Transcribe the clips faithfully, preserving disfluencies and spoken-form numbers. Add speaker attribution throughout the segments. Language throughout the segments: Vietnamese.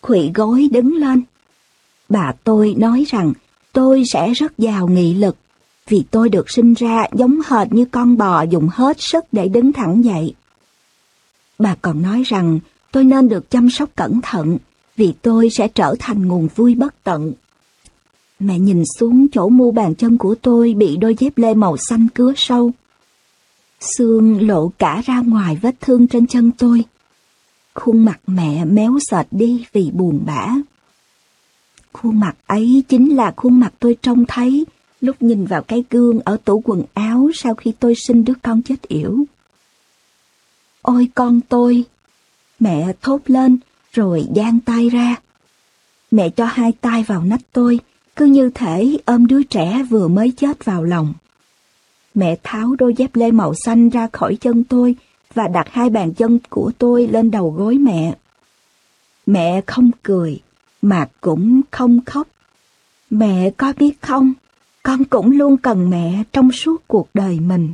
Speaker 1: khuỵu gối đứng lên. Bà tôi nói rằng tôi sẽ rất giàu nghị lực, vì tôi được sinh ra giống hệt như con bò dùng hết sức để đứng thẳng dậy. Bà còn nói rằng tôi nên được chăm sóc cẩn thận, vì tôi sẽ trở thành nguồn vui bất tận. Mẹ nhìn xuống chỗ mu bàn chân của tôi bị đôi dép lê màu xanh cứa sâu. Xương lộ cả ra ngoài vết thương trên chân tôi. Khuôn mặt mẹ méo sệt đi vì buồn bã. Khuôn mặt ấy chính là khuôn mặt tôi trông thấy lúc nhìn vào cái gương ở tủ quần áo sau khi tôi sinh đứa con chết yểu. Ôi con tôi! Mẹ thốt lên rồi giang tay ra. Mẹ cho hai tay vào nách tôi, cứ như thể ôm đứa trẻ vừa mới chết vào lòng. Mẹ tháo đôi dép lê màu xanh ra khỏi chân tôi và đặt hai bàn chân của tôi lên đầu gối mẹ. Mẹ không cười, mà cũng không khóc. Mẹ có biết không, con cũng luôn cần mẹ trong suốt cuộc đời mình.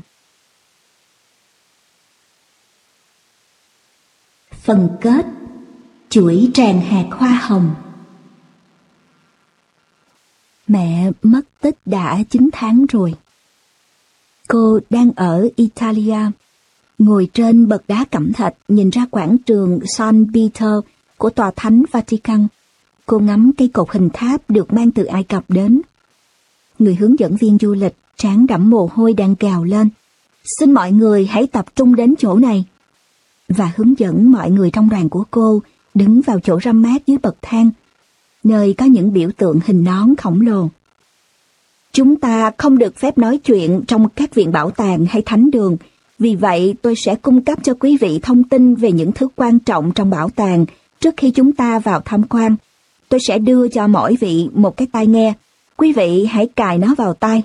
Speaker 1: Phần kết: chuỗi tràng hạt hoa hồng. Mẹ mất tích đã chín tháng rồi. Cô đang ở Italia, ngồi trên bậc đá cẩm thạch nhìn ra quảng trường San Pietro của tòa thánh Vatican. Cô ngắm cây cột hình tháp được mang từ Ai Cập đến. Người hướng dẫn viên du lịch trán đẫm mồ hôi đang gào lên: "Xin mọi người hãy tập trung đến chỗ này." Và hướng dẫn mọi người trong đoàn của cô đứng vào chỗ râm mát dưới bậc thang, nơi có những biểu tượng hình nón khổng lồ. "Chúng ta không được phép nói chuyện trong các viện bảo tàng hay thánh đường, vì vậy tôi sẽ cung cấp cho quý vị thông tin về những thứ quan trọng trong bảo tàng trước khi chúng ta vào tham quan. Tôi sẽ đưa cho mỗi vị một cái tai nghe. Quý vị hãy cài nó vào tai."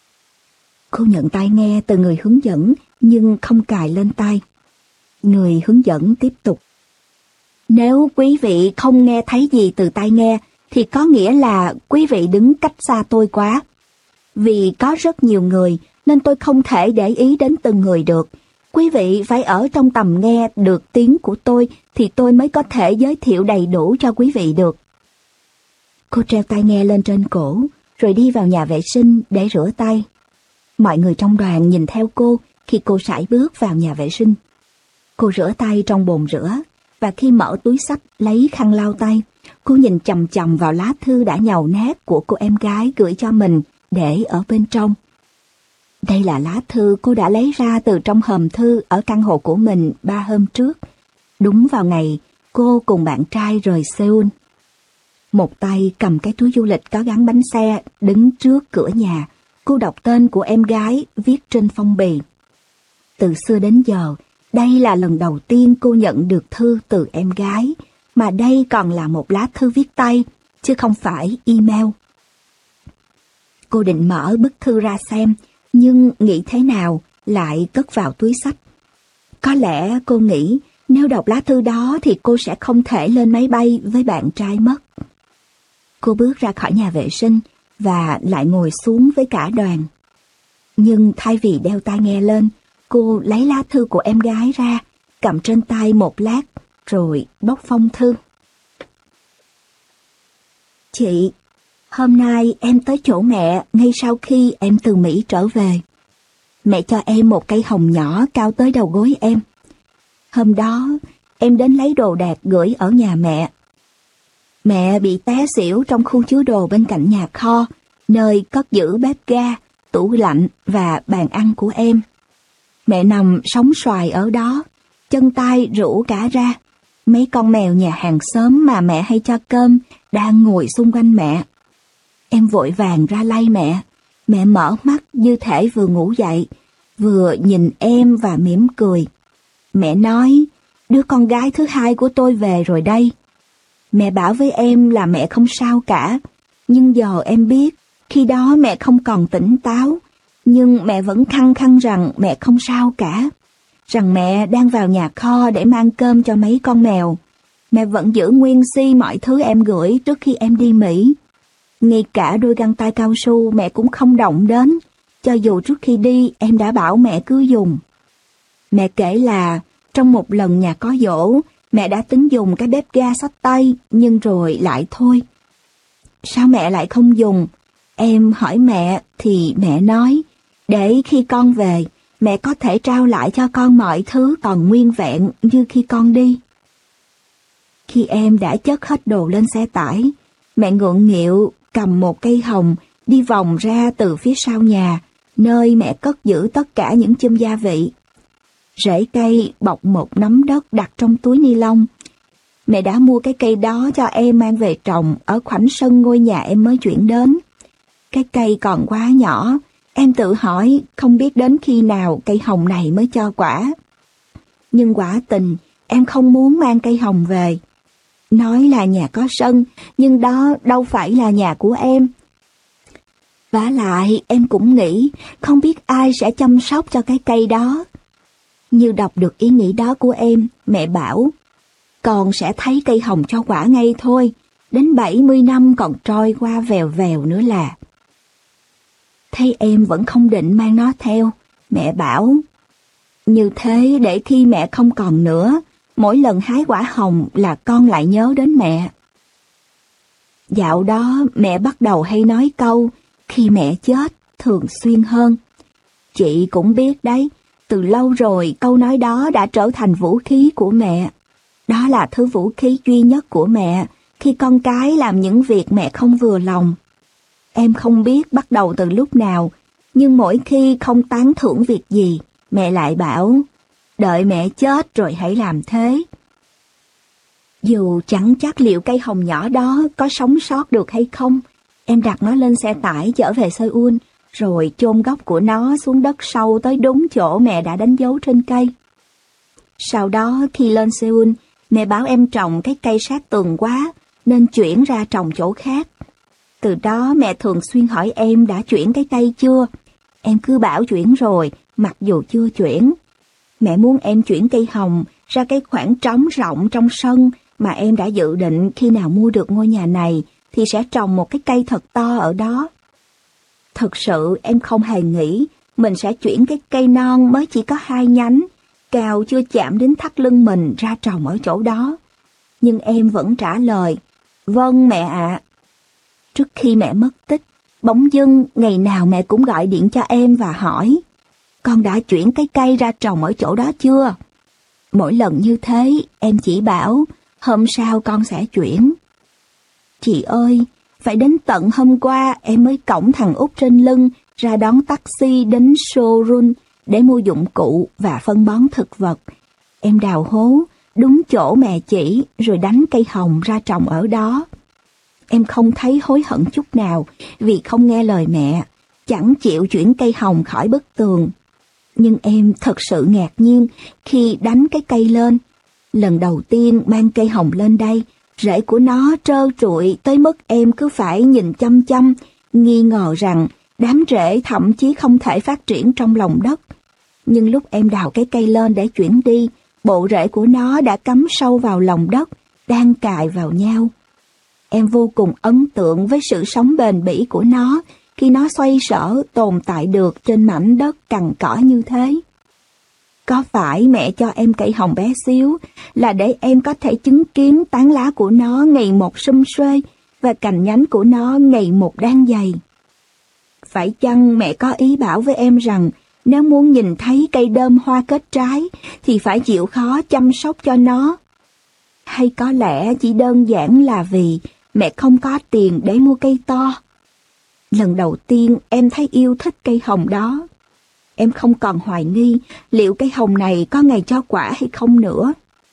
Speaker 1: Cô nhận tai nghe từ người hướng dẫn nhưng không cài lên tai. Người hướng dẫn tiếp tục: "Nếu quý vị không nghe thấy gì từ tai nghe thì có nghĩa là quý vị đứng cách xa tôi quá. Vì có rất nhiều người nên tôi không thể để ý đến từng người được. Quý vị phải ở trong tầm nghe được tiếng của tôi thì tôi mới có thể giới thiệu đầy đủ cho quý vị được." Cô treo tai nghe lên trên cổ rồi đi vào nhà vệ sinh để rửa tay. Mọi người trong đoàn nhìn theo cô khi cô sải bước vào nhà vệ sinh. Cô rửa tay trong bồn rửa, và khi mở túi xách lấy khăn lau tay, cô nhìn chằm chằm vào lá thư đã nhàu nát của cô em gái gửi cho mình để ở bên trong. Đây là lá thư cô đã lấy ra từ trong hòm thư ở căn hộ của mình ba hôm trước, đúng vào ngày cô cùng bạn trai rời Seoul. Một tay cầm cái túi du lịch có gắn bánh xe, đứng trước cửa nhà, cô đọc tên của em gái viết trên phong bì. Từ xưa đến giờ, đây là lần đầu tiên cô nhận được thư từ em gái, mà đây còn là một lá thư viết tay, chứ không phải email. Cô định mở bức thư ra xem, nhưng nghĩ thế nào lại cất vào túi xách. Có lẽ cô nghĩ nếu đọc lá thư đó thì cô sẽ không thể lên máy bay với bạn trai mất. Cô bước ra khỏi nhà vệ sinh và lại ngồi xuống với cả đoàn. Nhưng thay vì đeo tai nghe lên, cô lấy lá thư của em gái ra, cầm trên tay một lát, rồi bóc phong thư. "Chị, hôm nay em tới chỗ mẹ ngay sau khi em từ Mỹ trở về. Mẹ cho em một cây hồng nhỏ cao tới đầu gối em. Hôm đó, em đến lấy đồ đạc gửi ở nhà mẹ. Mẹ bị té xỉu trong khu chứa đồ bên cạnh nhà kho, nơi cất giữ bếp ga, tủ lạnh và bàn ăn của em. Mẹ nằm sóng xoài ở đó, chân tay rũ cả ra. Mấy con mèo nhà hàng xóm mà mẹ hay cho cơm đang ngồi xung quanh mẹ. Em vội vàng ra lay mẹ. Mẹ mở mắt như thể vừa ngủ dậy, vừa nhìn em và mỉm cười. Mẹ nói, đứa con gái thứ hai của tôi về rồi đây. Mẹ bảo với em là mẹ không sao cả, nhưng giờ em biết khi đó mẹ không còn tỉnh táo, nhưng mẹ vẫn khăng khăng rằng mẹ không sao cả, rằng mẹ đang vào nhà kho để mang cơm cho mấy con mèo. Mẹ vẫn giữ nguyên si mọi thứ em gửi trước khi em đi Mỹ. Ngay cả đôi găng tay cao su mẹ cũng không động đến, cho dù trước khi đi em đã bảo mẹ cứ dùng. Mẹ kể là trong một lần nhà có giỗ, Mẹ đã tính dùng cái bếp ga xách tay, nhưng rồi lại thôi. Sao mẹ lại không dùng? Em hỏi mẹ thì mẹ nói, để khi con về, mẹ có thể trao lại cho con mọi thứ còn nguyên vẹn như khi con đi. Khi em đã chất hết đồ lên xe tải, mẹ ngượng nghịu cầm một cây hồng đi vòng ra từ phía sau nhà, nơi mẹ cất giữ tất cả những chum gia vị. Rễ cây bọc một nắm đất đặt trong túi ni lông. Mẹ đã mua cái cây đó cho em mang về trồng ở khoảnh sân ngôi nhà em mới chuyển đến. Cái cây còn quá nhỏ, em tự hỏi không biết đến khi nào cây hồng này mới cho quả. Nhưng quả tình, em không muốn mang cây hồng về. Nói là nhà có sân, nhưng đó đâu phải là nhà của em. Vả lại, em cũng nghĩ không biết ai sẽ chăm sóc cho cái cây đó. Như đọc được ý nghĩ đó của em, mẹ bảo, con sẽ thấy cây hồng cho quả ngay thôi, đến bảy mươi năm còn trôi qua vèo vèo nữa là. Thấy em vẫn không định mang nó theo, mẹ bảo, như thế để khi mẹ không còn nữa, mỗi lần hái quả hồng là con lại nhớ đến mẹ. Dạo đó mẹ bắt đầu hay nói câu, khi mẹ chết, thường xuyên hơn. Chị cũng biết đấy, từ lâu rồi câu nói đó đã trở thành vũ khí của mẹ. Đó là thứ vũ khí duy nhất của mẹ khi con cái làm những việc mẹ không vừa lòng. Em không biết bắt đầu từ lúc nào, nhưng mỗi khi không tán thưởng việc gì, mẹ lại bảo, đợi mẹ chết rồi hãy làm thế. Dù chẳng chắc liệu cây hồng nhỏ đó có sống sót được hay không, em đặt nó lên xe tải chở về Seoul, rồi chôn gốc của nó xuống đất sâu tới đúng chỗ mẹ đã đánh dấu trên cây. Sau đó khi lên Seoul, mẹ bảo em trồng cái cây sát tường quá, nên chuyển ra trồng chỗ khác. Từ đó mẹ thường xuyên hỏi em đã chuyển cái cây chưa. Em cứ bảo chuyển rồi, mặc dù chưa chuyển. Mẹ muốn em chuyển cây hồng ra cái khoảng trống rộng trong sân mà em đã dự định khi nào mua được ngôi nhà này thì sẽ trồng một cái cây thật to ở đó. Thực sự em không hề nghĩ mình sẽ chuyển cái cây non mới chỉ có hai nhánh, cao chưa chạm đến thắt lưng mình ra trồng ở chỗ đó. Nhưng em vẫn trả lời, vâng mẹ ạ. Trước khi mẹ mất tích, bỗng dưng ngày nào mẹ cũng gọi điện cho em và hỏi, con đã chuyển cái cây ra trồng ở chỗ đó chưa? Mỗi lần như thế, em chỉ bảo, hôm sau con sẽ chuyển. Chị ơi, phải đến tận hôm qua em mới cõng thằng Út trên lưng ra đón taxi đến showroom để mua dụng cụ và phân bón thực vật. Em đào hố, đúng chỗ mẹ chỉ rồi đánh cây hồng ra trồng ở đó. Em không thấy hối hận chút nào vì không nghe lời mẹ, chẳng chịu chuyển cây hồng khỏi bức tường. Nhưng em thật sự ngạc nhiên khi đánh cái cây lên. Lần đầu tiên mang cây hồng lên đây, rễ của nó trơ trụi tới mức em cứ phải nhìn chăm chăm, nghi ngờ rằng đám rễ thậm chí không thể phát triển trong lòng đất. Nhưng lúc em đào cái cây lên để chuyển đi, bộ rễ của nó đã cắm sâu vào lòng đất, đang cài vào nhau. Em vô cùng ấn tượng với sự sống bền bỉ của nó khi nó xoay sở tồn tại được trên mảnh đất cằn cỏ như thế. Có phải mẹ cho em cây hồng bé xíu là để em có thể chứng kiến tán lá của nó ngày một sum xuê và cành nhánh của nó ngày một đan dày? Phải chăng mẹ có ý bảo với em rằng nếu muốn nhìn thấy cây đơm hoa kết trái thì phải chịu khó chăm sóc cho nó? Hay có lẽ chỉ đơn giản là vì mẹ không có tiền để mua cây to? Lần đầu tiên em thấy yêu thích cây hồng đó, em không còn hoài nghi liệu cây hồng này có ngày cho quả hay không nữa.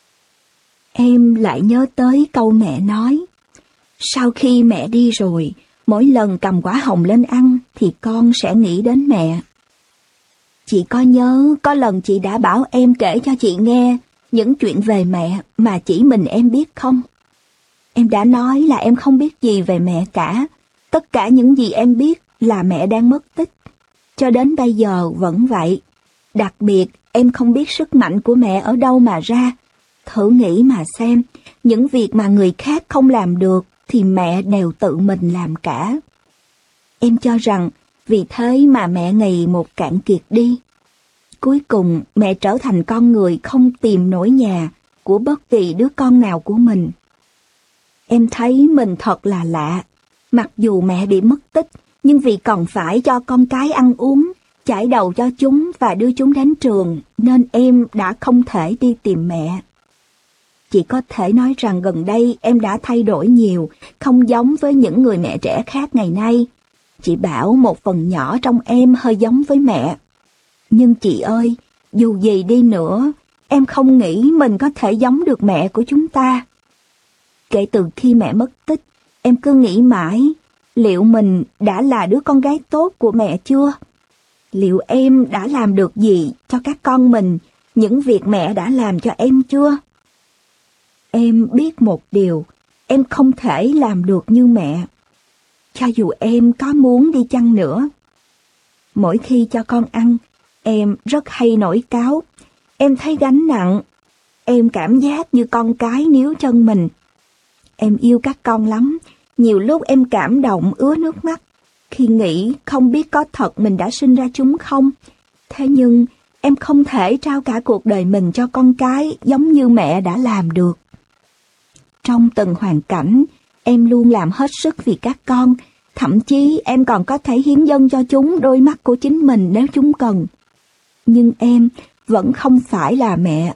Speaker 1: Em lại nhớ tới câu mẹ nói, sau khi mẹ đi rồi, mỗi lần cầm quả hồng lên ăn thì con sẽ nghĩ đến mẹ. Chị có nhớ có lần chị đã bảo em kể cho chị nghe những chuyện về mẹ mà chỉ mình em biết không? Em đã nói là em không biết gì về mẹ cả. Tất cả những gì em biết là mẹ đang mất tích. Cho đến bây giờ vẫn vậy. Đặc biệt, em không biết sức mạnh của mẹ ở đâu mà ra. Thử nghĩ mà xem, những việc mà người khác không làm được thì mẹ đều tự mình làm cả. Em cho rằng vì thế mà mẹ ngày một cạn kiệt đi. Cuối cùng, mẹ trở thành con người không tìm nổi nhà, của bất kỳ đứa con nào của mình. Em thấy mình thật là lạ. Mặc dù mẹ bị mất tích, nhưng vì còn phải cho con cái ăn uống, chải đầu cho chúng và đưa chúng đến trường, nên em đã không thể đi tìm mẹ. Chỉ có thể nói rằng gần đây em đã thay đổi nhiều, không giống với những người mẹ trẻ khác ngày nay. Chị bảo một phần nhỏ trong em hơi giống với mẹ. Nhưng chị ơi, dù gì đi nữa, em không nghĩ mình có thể giống được mẹ của chúng ta. Kể từ khi mẹ mất tích, em cứ nghĩ mãi, liệu mình đã là đứa con gái tốt của mẹ chưa? Liệu em đã làm được gì cho các con mình, những việc mẹ đã làm cho em chưa? Em biết một điều, em không thể làm được như mẹ, cho dù em có muốn đi chăng nữa. Mỗi khi cho con ăn, em rất hay nổi cáu. Em thấy gánh nặng. Em cảm giác như con cái níu chân mình. Em yêu các con lắm. Nhiều lúc em cảm động ứa nước mắt khi nghĩ không biết có thật mình đã sinh ra chúng không. Thế nhưng em không thể trao cả cuộc đời mình cho con cái giống như mẹ đã làm được. Trong từng hoàn cảnh, em luôn làm hết sức vì các con. Thậm chí em còn có thể hiến dâng cho chúng đôi mắt của chính mình nếu chúng cần. Nhưng em vẫn không phải là mẹ.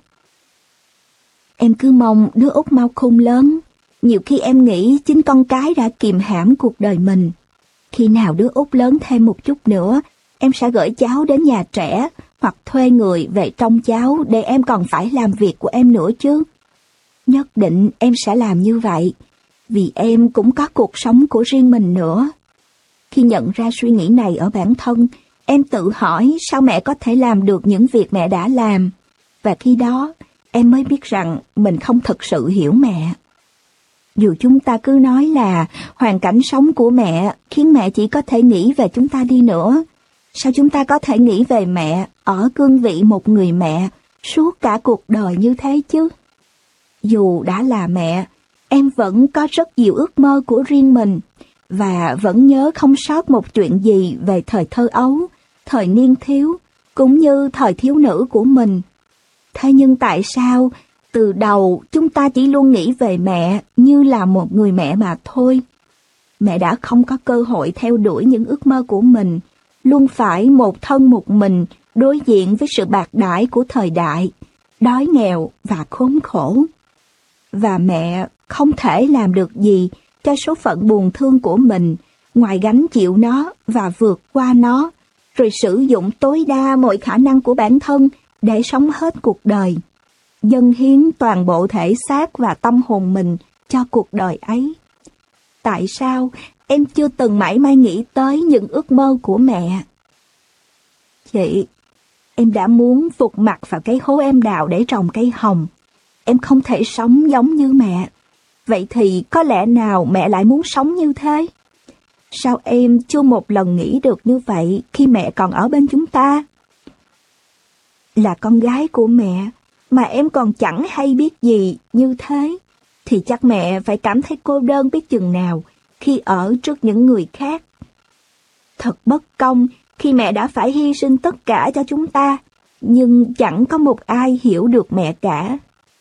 Speaker 1: Em cứ mong đứa út mau khôn lớn. Nhiều khi em nghĩ chính con cái đã kìm hãm cuộc đời mình. Khi nào đứa út lớn thêm một chút nữa, em sẽ gửi cháu đến nhà trẻ hoặc thuê người về trông cháu để em còn phải làm việc của em nữa chứ. Nhất định em sẽ làm như vậy, vì em cũng có cuộc sống của riêng mình nữa. Khi nhận ra suy nghĩ này ở bản thân, em tự hỏi sao mẹ có thể làm được những việc mẹ đã làm. Và khi đó, em mới biết rằng mình không thực sự hiểu mẹ. Dù chúng ta cứ nói là hoàn cảnh sống của mẹ khiến mẹ chỉ có thể nghĩ về chúng ta đi nữa, sao chúng ta có thể nghĩ về mẹ ở cương vị một người mẹ suốt cả cuộc đời như thế chứ? Dù đã là mẹ, em vẫn có rất nhiều ước mơ của riêng mình, và vẫn nhớ không sót một chuyện gì về thời thơ ấu, thời niên thiếu, cũng như thời thiếu nữ của mình. Thế nhưng tại sao từ đầu chúng ta chỉ luôn nghĩ về mẹ như là một người mẹ mà thôi? Mẹ đã không có cơ hội theo đuổi những ước mơ của mình, luôn phải một thân một mình đối diện với sự bạc đãi của thời đại, đói nghèo và khốn khổ. Và mẹ không thể làm được gì cho số phận buồn thương của mình, ngoài gánh chịu nó và vượt qua nó, rồi sử dụng tối đa mọi khả năng của bản thân để sống hết cuộc đời, dâng hiến toàn bộ thể xác và tâm hồn mình cho cuộc đời ấy. Tại sao em chưa từng mảy may nghĩ tới những ước mơ của mẹ? Chị, em đã muốn vụt mặt vào cái hố em đào để trồng cây hồng. Em không thể sống giống như mẹ. Vậy thì có lẽ nào mẹ lại muốn sống như thế? Sao em chưa một lần nghĩ được như vậy khi mẹ còn ở bên chúng ta? Là con gái của mẹ, mà em còn chẳng hay biết gì như thế, thì chắc mẹ phải cảm thấy cô đơn biết chừng nào khi ở trước những người khác. Thật bất công khi mẹ đã phải hy sinh tất cả cho chúng ta, nhưng chẳng có một ai hiểu được mẹ cả.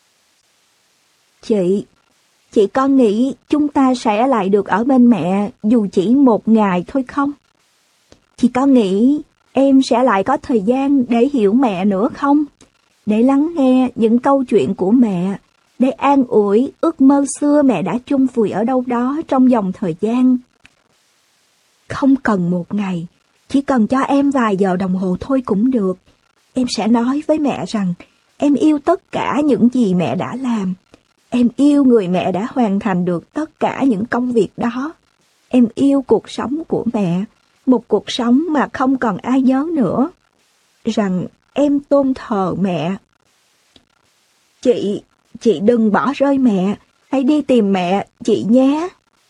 Speaker 1: Chị, chị có nghĩ chúng ta sẽ lại được ở bên mẹ dù chỉ một ngày thôi không? Chị có nghĩ em sẽ lại có thời gian để hiểu mẹ nữa không? Để lắng nghe những câu chuyện của mẹ, để an ủi ước mơ xưa mẹ đã chôn vùi ở đâu đó trong dòng thời gian. Không cần một ngày, chỉ cần cho em vài giờ đồng hồ thôi cũng được. Em sẽ nói với mẹ rằng em yêu tất cả những gì mẹ đã làm. Em yêu người mẹ đã hoàn thành được tất cả những công việc đó. Em yêu cuộc sống của mẹ, một cuộc sống mà không còn ai nhớ nữa. Rằng em tôn thờ mẹ. Chị, chị đừng bỏ rơi mẹ, hãy đi tìm mẹ, chị nhé.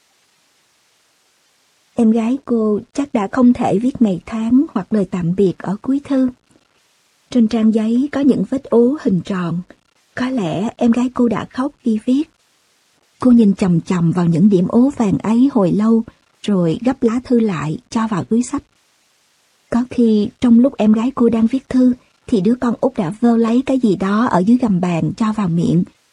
Speaker 1: Em gái cô chắc đã không thể viết ngày tháng hoặc lời tạm biệt ở cuối thư. Trên trang giấy có những vết ố hình tròn. Có lẽ em gái cô đã khóc khi viết. Cô nhìn chằm chằm vào những điểm ố vàng ấy hồi lâu, rồi gấp lá thư lại cho vào túi xách. Có khi trong lúc em gái cô đang viết thư, thì đứa con út đã vơ lấy cái gì đó ở dưới gầm bàn cho vào miệng,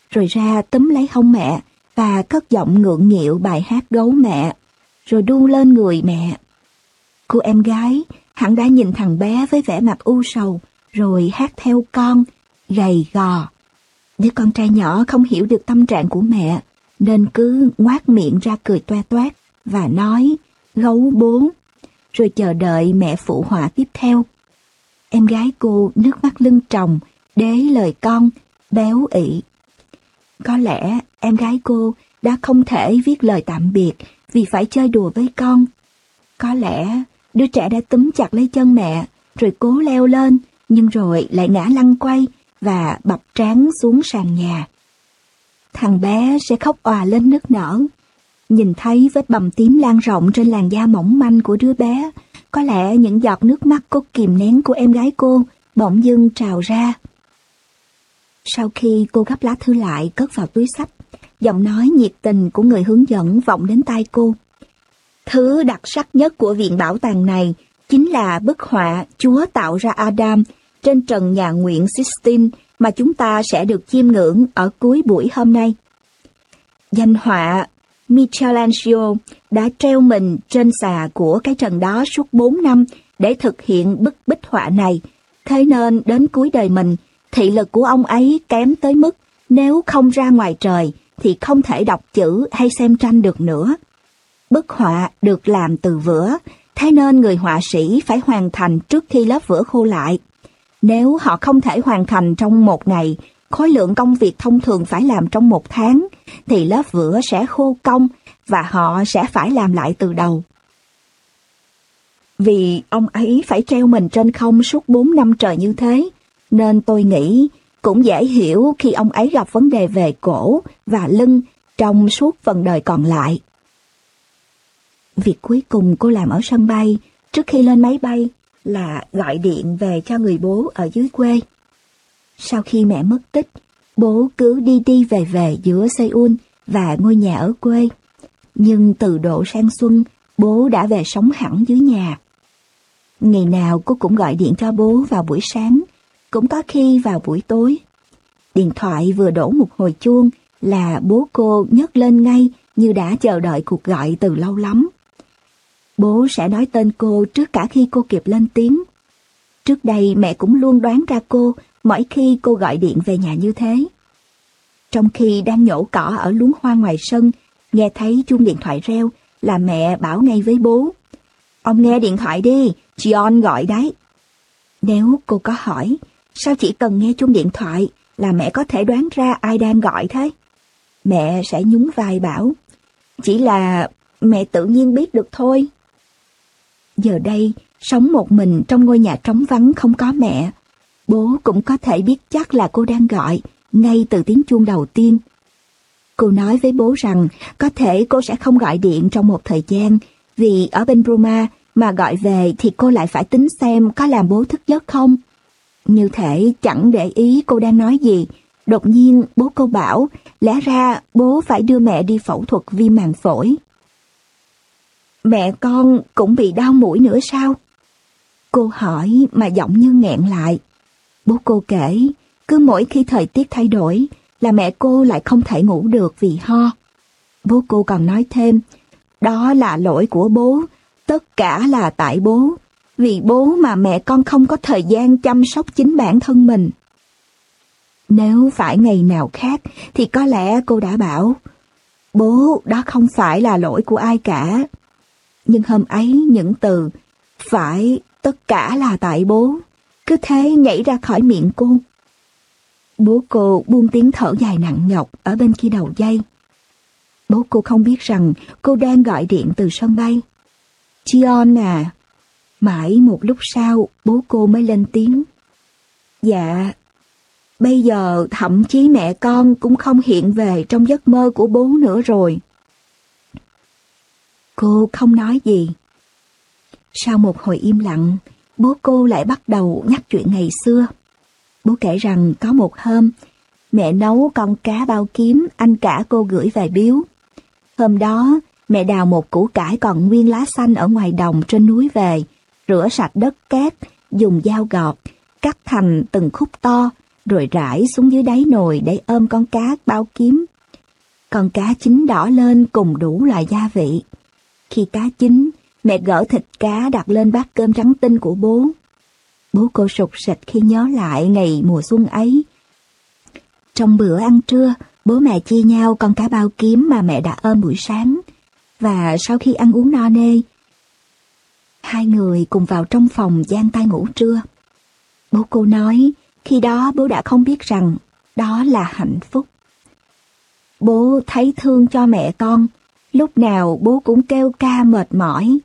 Speaker 1: rồi ra túm lấy hông mẹ và cất giọng ngượng nghịu bài hát Gấu Mẹ, rồi đu lên người mẹ. Cô em gái hẳn đã nhìn thằng bé với vẻ mặt u sầu, rồi hát theo con, gầy gò. Đứa con trai nhỏ không hiểu được tâm trạng của mẹ, nên cứ ngoác miệng ra cười toe toét và nói gấu bố, rồi chờ đợi mẹ phụ họa tiếp theo. Em gái cô nước mắt lưng tròng, đế lời con, béo ị. Có lẽ em gái cô đã không thể viết lời tạm biệt vì phải chơi đùa với con. Có lẽ đứa trẻ đã túm chặt lấy chân mẹ, rồi cố leo lên, nhưng rồi lại ngã lăn quay và bập trán xuống sàn nhà. Thằng bé sẽ khóc òa lên nức nở. Nhìn thấy vết bầm tím lan rộng trên làn da mỏng manh của đứa bé, có lẽ những giọt nước mắt cố kìm nén của em gái cô bỗng dưng trào ra. Sau khi cô gấp lá thư lại cất vào túi xách, giọng nói nhiệt tình của người hướng dẫn vọng đến tai cô. Thứ đặc sắc nhất của viện bảo tàng này chính là bức họa Chúa tạo ra Adam trên trần nhà nguyện Sistine mà chúng ta sẽ được chiêm ngưỡng ở cuối buổi hôm nay. Danh họa Michelangelo đã treo mình trên xà của cái trần đó suốt bốn năm để thực hiện bức bích họa này, thế nên đến cuối đời mình, thị lực của ông ấy kém tới mức nếu không ra ngoài trời thì không thể đọc chữ hay xem tranh được nữa. Bức họa được làm từ vữa, thế nên người họa sĩ phải hoàn thành trước khi lớp vữa khô lại. Nếu họ không thể hoàn thành trong một ngày, khối lượng công việc thông thường phải làm trong một tháng, thì lớp vữa sẽ khô cong và họ sẽ phải làm lại từ đầu. Vì ông ấy phải treo mình trên không suốt bốn năm trời như thế, nên tôi nghĩ cũng dễ hiểu khi ông ấy gặp vấn đề về cổ và lưng trong suốt phần đời còn lại. Việc cuối cùng cô làm ở sân bay trước khi lên máy bay là gọi điện về cho người bố ở dưới quê. Sau khi mẹ mất tích, bố cứ đi đi về về giữa Seoul và ngôi nhà ở quê. Nhưng từ độ sang xuân, bố đã về sống hẳn dưới nhà. Ngày nào cô cũng gọi điện cho bố vào buổi sáng, cũng có khi vào buổi tối. Điện thoại vừa đổ một hồi chuông là bố cô nhấc lên ngay như đã chờ đợi cuộc gọi từ lâu lắm. Bố sẽ nói tên cô trước cả khi cô kịp lên tiếng. Trước đây mẹ cũng luôn đoán ra cô mỗi khi cô gọi điện về nhà như thế. Trong khi đang nhổ cỏ ở luống hoa ngoài sân, nghe thấy chuông điện thoại reo là mẹ bảo ngay với bố. Ông nghe điện thoại đi, John gọi đấy. Nếu cô có hỏi, sao chỉ cần nghe chuông điện thoại là mẹ có thể đoán ra ai đang gọi thế? Mẹ sẽ nhún vai bảo, chỉ là mẹ tự nhiên biết được thôi. Giờ đây, sống một mình trong ngôi nhà trống vắng không có mẹ, bố cũng có thể biết chắc là cô đang gọi ngay từ tiếng chuông đầu tiên. Cô nói với bố rằng có thể cô sẽ không gọi điện trong một thời gian, vì ở bên Roma mà gọi về thì cô lại phải tính xem có làm bố thức giấc không. Như thể chẳng để ý cô đang nói gì, đột nhiên bố cô bảo lẽ ra bố phải đưa mẹ đi phẫu thuật viêm màng phổi. Mẹ con cũng bị đau mũi nữa sao? Cô hỏi mà giọng như nghẹn lại. Bố cô kể, cứ mỗi khi thời tiết thay đổi là mẹ cô lại không thể ngủ được vì ho. Bố cô còn nói thêm, đó là lỗi của bố, tất cả là tại bố, vì bố mà mẹ con không có thời gian chăm sóc chính bản thân mình. Nếu phải ngày nào khác thì có lẽ cô đã bảo, bố, đó không phải là lỗi của ai cả. Nhưng hôm ấy những từ, phải, tất cả là tại bố, cứ thế nhảy ra khỏi miệng cô. Bố cô buông tiếng thở dài nặng nhọc ở bên kia đầu dây. Bố cô không biết rằng cô đang gọi điện từ sân bay. Chion à. Mãi một lúc sau bố cô mới lên tiếng. Dạ, bây giờ thậm chí mẹ con cũng không hiện về trong giấc mơ của bố nữa rồi. Cô không nói gì. Sau một hồi im lặng, bố cô lại bắt đầu nhắc chuyện ngày xưa. Bố kể rằng có một hôm, mẹ nấu con cá bao kiếm anh cả cô gửi về biếu. Hôm đó, mẹ đào một củ cải còn nguyên lá xanh ở ngoài đồng trên núi về, rửa sạch đất cát, dùng dao gọt, cắt thành từng khúc to, rồi rải xuống dưới đáy nồi để ôm con cá bao kiếm. Con cá chín đỏ lên cùng đủ loại gia vị. Khi cá chín, mẹ gỡ thịt cá đặt lên bát cơm trắng tinh của bố. Bố cô sục sịch khi nhớ lại ngày mùa xuân ấy. Trong bữa ăn trưa, bố mẹ chia nhau con cá bao kiếm mà mẹ đã ôm buổi sáng. Và sau khi ăn uống no nê, hai người cùng vào trong phòng giang tay ngủ trưa. Bố cô nói, khi đó bố đã không biết rằng đó là hạnh phúc. Bố thấy thương cho mẹ con, lúc nào bố cũng kêu ca mệt mỏi.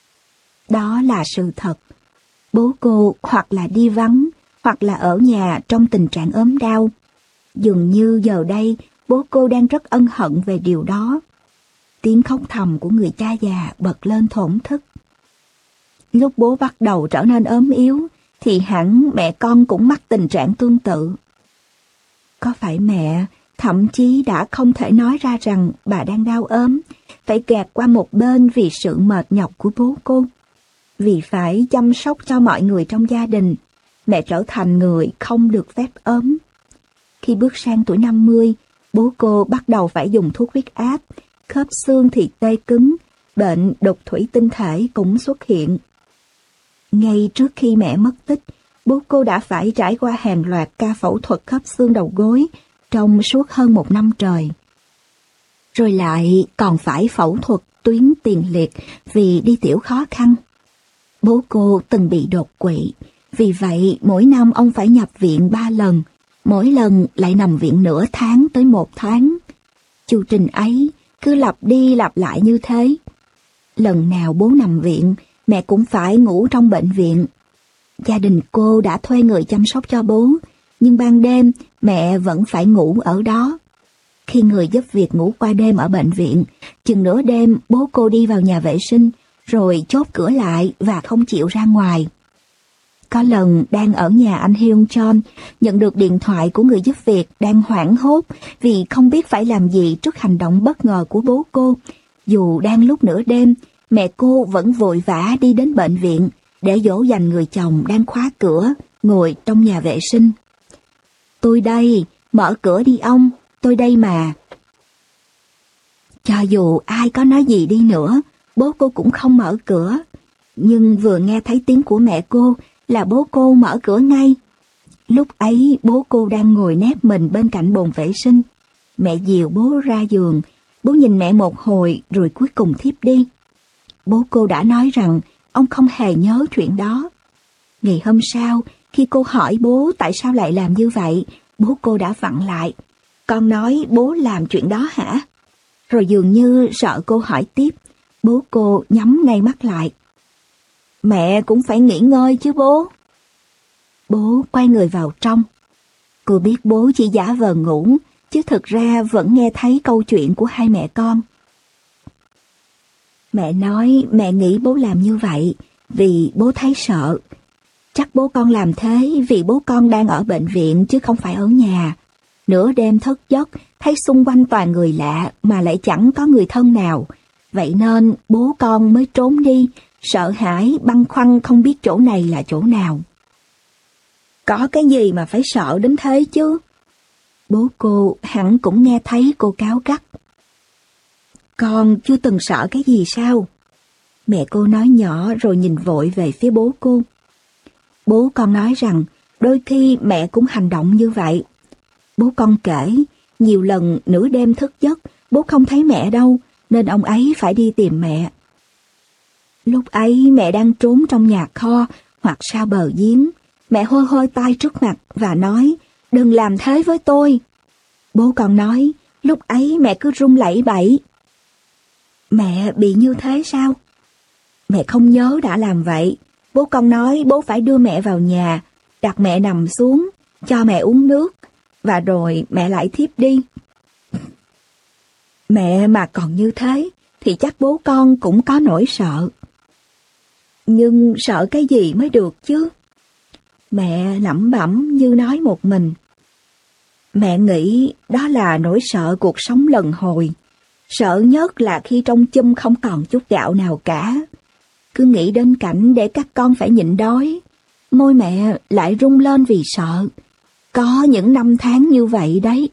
Speaker 1: Đó là sự thật. Bố cô hoặc là đi vắng, hoặc là ở nhà trong tình trạng ốm đau. Dường như giờ đây, bố cô đang rất ân hận về điều đó. Tiếng khóc thầm của người cha già bật lên thổn thức. Lúc bố bắt đầu trở nên ốm yếu, thì hẳn mẹ con cũng mắc tình trạng tương tự. Có phải mẹ thậm chí đã không thể nói ra rằng bà đang đau ốm, phải gạt qua một bên vì sự mệt nhọc của bố cô? Vì phải chăm sóc cho mọi người trong gia đình, mẹ trở thành người không được phép ốm. Khi bước sang tuổi năm mươi, bố cô bắt đầu phải dùng thuốc huyết áp, khớp xương thì tê cứng, bệnh đục thủy tinh thể cũng xuất hiện. Ngay trước khi mẹ mất tích, bố cô đã phải trải qua hàng loạt ca phẫu thuật khớp xương đầu gối trong suốt hơn một năm trời. Rồi lại còn phải phẫu thuật tuyến tiền liệt vì đi tiểu khó khăn. Bố cô từng bị đột quỵ, vì vậy mỗi năm ông phải nhập viện ba lần, mỗi lần lại nằm viện nửa tháng tới một tháng. Chu trình ấy cứ lặp đi lặp lại như thế. Lần nào bố nằm viện, mẹ cũng phải ngủ trong bệnh viện. Gia đình cô đã thuê người chăm sóc cho bố, nhưng ban đêm mẹ vẫn phải ngủ ở đó. Khi người giúp việc ngủ qua đêm ở bệnh viện, chừng nửa đêm bố cô đi vào nhà vệ sinh, rồi chốt cửa lại và không chịu ra ngoài. Có lần đang ở nhà anh Hyun John, nhận được điện thoại của người giúp việc đang hoảng hốt vì không biết phải làm gì trước hành động bất ngờ của bố cô. Dù đang lúc nửa đêm, mẹ cô vẫn vội vã đi đến bệnh viện để dỗ dành người chồng đang khóa cửa, ngồi trong nhà vệ sinh. Tôi đây, mở cửa đi ông, tôi đây mà. Cho dù ai có nói gì đi nữa, bố cô cũng không mở cửa. Nhưng vừa nghe thấy tiếng của mẹ cô là bố cô mở cửa ngay. Lúc ấy bố cô đang ngồi nép mình bên cạnh bồn vệ sinh. Mẹ dìu bố ra giường, bố nhìn mẹ một hồi rồi cuối cùng thiếp đi. Bố cô đã nói rằng ông không hề nhớ chuyện đó. Ngày hôm sau, khi cô hỏi bố tại sao lại làm như vậy, bố cô đã vặn lại. Con nói bố làm chuyện đó hả? Rồi dường như sợ cô hỏi tiếp, bố cô nhắm ngay mắt lại. Mẹ cũng phải nghỉ ngơi chứ bố. Bố quay người vào trong. Cô biết bố chỉ giả vờ ngủ, chứ thực ra vẫn nghe thấy câu chuyện của hai mẹ con. Mẹ nói mẹ nghĩ bố làm như vậy vì bố thấy sợ. Chắc bố con làm thế vì bố con đang ở bệnh viện chứ không phải ở nhà. Nửa đêm thức giấc, thấy xung quanh toàn người lạ mà lại chẳng có người thân nào. Vậy nên bố con mới trốn đi, sợ hãi, băn khoăn không biết chỗ này là chỗ nào. Có cái gì mà phải sợ đến thế chứ? Bố cô hẳn cũng nghe thấy cô cáu gắt. Con chưa từng sợ cái gì sao? Mẹ cô nói nhỏ rồi nhìn vội về phía bố cô. Bố con nói rằng đôi khi mẹ cũng hành động như vậy. Bố con kể, nhiều lần nửa đêm thức giấc, bố không thấy mẹ đâu, nên ông ấy phải đi tìm mẹ. Lúc ấy mẹ đang trốn trong nhà kho hoặc sau bờ giếng. Mẹ hôi hôi tay trước mặt và nói, đừng làm thế với tôi. Bố con nói, lúc ấy mẹ cứ run lẩy bẩy. Mẹ bị như thế sao? Mẹ không nhớ đã làm vậy. Bố con nói bố phải đưa mẹ vào nhà, đặt mẹ nằm xuống, cho mẹ uống nước, và rồi mẹ lại thiếp đi. Mẹ mà còn như thế, thì chắc bố con cũng có nỗi sợ. Nhưng sợ cái gì mới được chứ? Mẹ lẩm bẩm như nói một mình. Mẹ nghĩ đó là nỗi sợ cuộc sống lần hồi. Sợ nhất là khi trong chum không còn chút gạo nào cả. Cứ nghĩ đến cảnh để các con phải nhịn đói, môi mẹ lại rung lên vì sợ. Có những năm tháng như vậy đấy.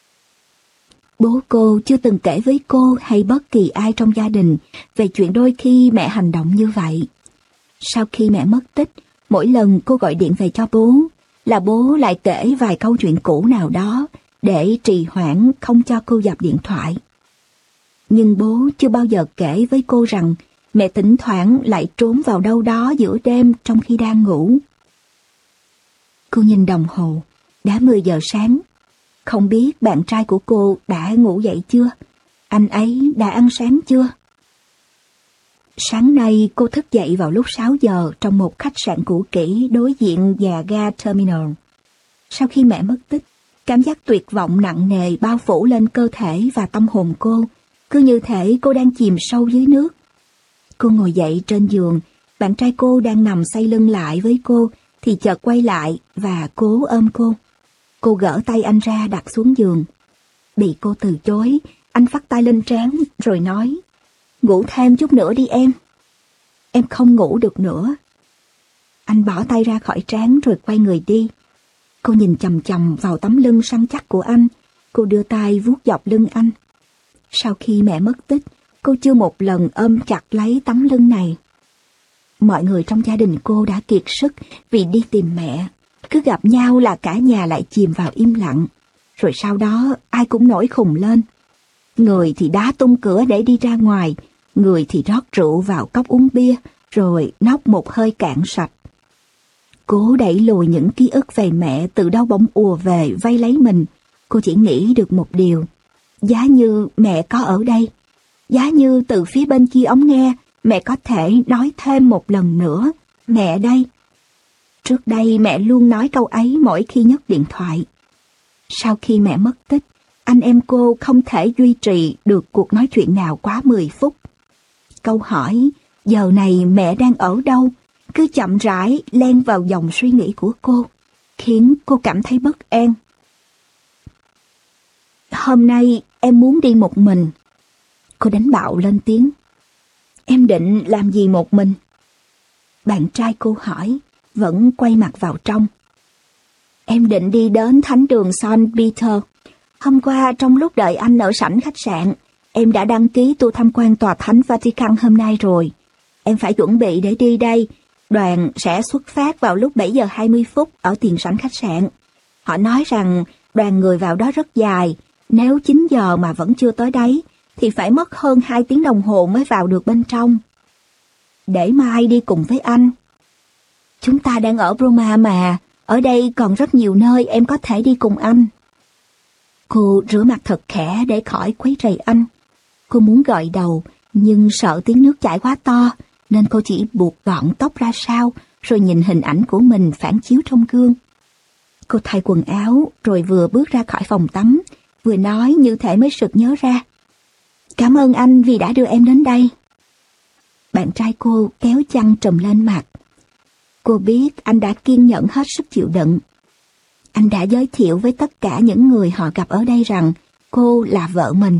Speaker 1: Bố cô chưa từng kể với cô hay bất kỳ ai trong gia đình về chuyện đôi khi mẹ hành động như vậy. Sau khi mẹ mất tích, mỗi lần cô gọi điện về cho bố, là bố lại kể vài câu chuyện cũ nào đó để trì hoãn không cho cô dập điện thoại. Nhưng bố chưa bao giờ kể với cô rằng mẹ thỉnh thoảng lại trốn vào đâu đó giữa đêm trong khi đang ngủ. Cô nhìn đồng hồ, đã mười giờ sáng. Không biết bạn trai của cô đã ngủ dậy chưa? Anh ấy đã ăn sáng chưa? Sáng nay cô thức dậy vào lúc sáu giờ trong một khách sạn cũ kỹ đối diện nhà ga Terminal. Sau khi mẹ mất tích, cảm giác tuyệt vọng nặng nề bao phủ lên cơ thể và tâm hồn cô, cứ như thể cô đang chìm sâu dưới nước. Cô ngồi dậy trên giường, bạn trai cô đang nằm xoay lưng lại với cô, thì chợt quay lại và cố ôm cô. Cô gỡ tay anh ra đặt xuống giường. Bị cô từ chối, anh vắt tay lên trán rồi nói, ngủ thêm chút nữa đi em. Em không ngủ được nữa. Anh bỏ tay ra khỏi trán rồi quay người đi. Cô nhìn chằm chằm vào tấm lưng săn chắc của anh. Cô đưa tay vuốt dọc lưng anh. Sau khi mẹ mất tích, cô chưa một lần ôm chặt lấy tấm lưng này. Mọi người trong gia đình cô đã kiệt sức vì đi tìm mẹ. Cứ gặp nhau là cả nhà lại chìm vào im lặng. Rồi sau đó ai cũng nổi khùng lên. Người thì đá tung cửa để đi ra ngoài, người thì rót rượu vào cốc uống bia, rồi nốc một hơi cạn sạch. Cố đẩy lùi những ký ức về mẹ từ đâu bỗng ùa về vây lấy mình. Cô chỉ nghĩ được một điều, giá như mẹ có ở đây, giá như từ phía bên kia ống nghe mẹ có thể nói thêm một lần nữa, mẹ đây. Trước đây mẹ luôn nói câu ấy mỗi khi nhấc điện thoại. Sau khi mẹ mất tích, anh em cô không thể duy trì được cuộc nói chuyện nào quá mười phút. Câu hỏi, giờ này mẹ đang ở đâu, cứ chậm rãi len vào dòng suy nghĩ của cô, khiến cô cảm thấy bất an. Hôm nay em muốn đi một mình. Cô đánh bạo lên tiếng. Em định làm gì một mình? Bạn trai cô hỏi, vẫn quay mặt vào trong. Em định đi đến thánh đường Saint Peter. Hôm qua trong lúc đợi anh ở sảnh khách sạn, em đã đăng ký tour tham quan tòa thánh Vatican hôm nay rồi. Em phải chuẩn bị để đi đây. Đoàn sẽ xuất phát vào lúc bảy giờ hai mươi phút ở tiền sảnh khách sạn. Họ nói rằng đoàn người vào đó rất dài. Nếu chín giờ mà vẫn chưa tới đấy, thì phải mất hơn hai tiếng đồng hồ mới vào được bên trong. Để mai đi cùng với anh. Chúng ta đang ở Roma mà, ở đây còn rất nhiều nơi em có thể đi cùng anh. Cô rửa mặt thật khẽ để khỏi quấy rầy anh. Cô muốn gội đầu, nhưng sợ tiếng nước chảy quá to, nên cô chỉ buộc gọn tóc ra sau, rồi nhìn hình ảnh của mình phản chiếu trong gương. Cô thay quần áo, rồi vừa bước ra khỏi phòng tắm, vừa nói như thể mới sực nhớ ra. Cảm ơn anh vì đã đưa em đến đây. Bạn trai cô kéo chăn trùm lên mặt. Cô biết anh đã kiên nhẫn hết sức chịu đựng. Anh đã giới thiệu với tất cả những người họ gặp ở đây rằng cô là vợ mình.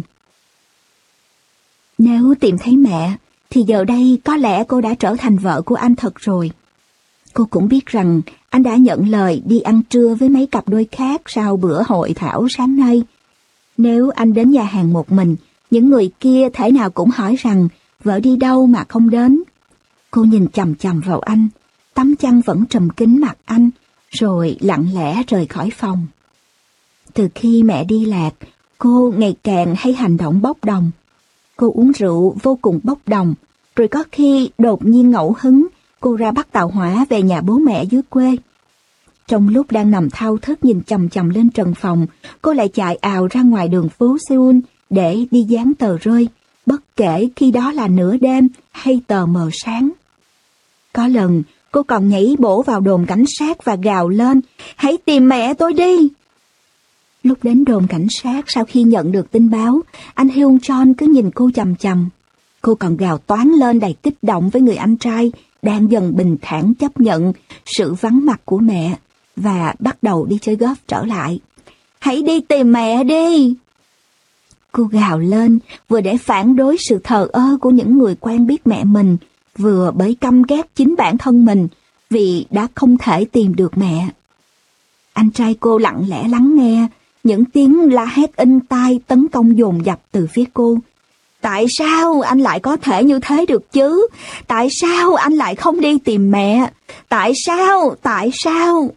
Speaker 1: Nếu tìm thấy mẹ, thì giờ đây có lẽ cô đã trở thành vợ của anh thật rồi. Cô cũng biết rằng anh đã nhận lời đi ăn trưa với mấy cặp đôi khác sau bữa hội thảo sáng nay. Nếu anh đến nhà hàng một mình, những người kia thể nào cũng hỏi rằng vợ đi đâu mà không đến. Cô nhìn chằm chằm vào anh, tấm chăn vẫn trùm kín mặt anh, rồi lặng lẽ rời khỏi phòng. Từ khi mẹ đi lạc, cô ngày càng hay hành động bốc đồng. Cô uống rượu vô cùng bốc đồng, rồi có khi đột nhiên ngẫu hứng, cô ra bắt tàu hỏa về nhà bố mẹ dưới quê. Trong lúc đang nằm thao thức nhìn chằm chằm lên trần phòng, cô lại chạy ào ra ngoài đường phố Seoul để đi dán tờ rơi, bất kể khi đó là nửa đêm hay tờ mờ sáng. Có lần, cô còn nhảy bổ vào đồn cảnh sát và gào lên, hãy tìm mẹ tôi đi! Lúc đến đồn cảnh sát sau khi nhận được tin báo, anh Hyun Chon cứ nhìn cô chằm chằm. Cô còn gào toáng lên đầy kích động với người anh trai, đang dần bình thản chấp nhận sự vắng mặt của mẹ, và bắt đầu đi chơi golf trở lại. Hãy đi tìm mẹ đi! Cô gào lên, vừa để phản đối sự thờ ơ của những người quen biết mẹ mình, vừa bởi căm ghét chính bản thân mình vì đã không thể tìm được mẹ. Anh trai cô lặng lẽ lắng nghe những tiếng la hét inh tai tấn công dồn dập từ phía cô. Tại sao anh lại có thể như thế được chứ? Tại sao anh lại không đi tìm mẹ? Tại sao? Tại sao?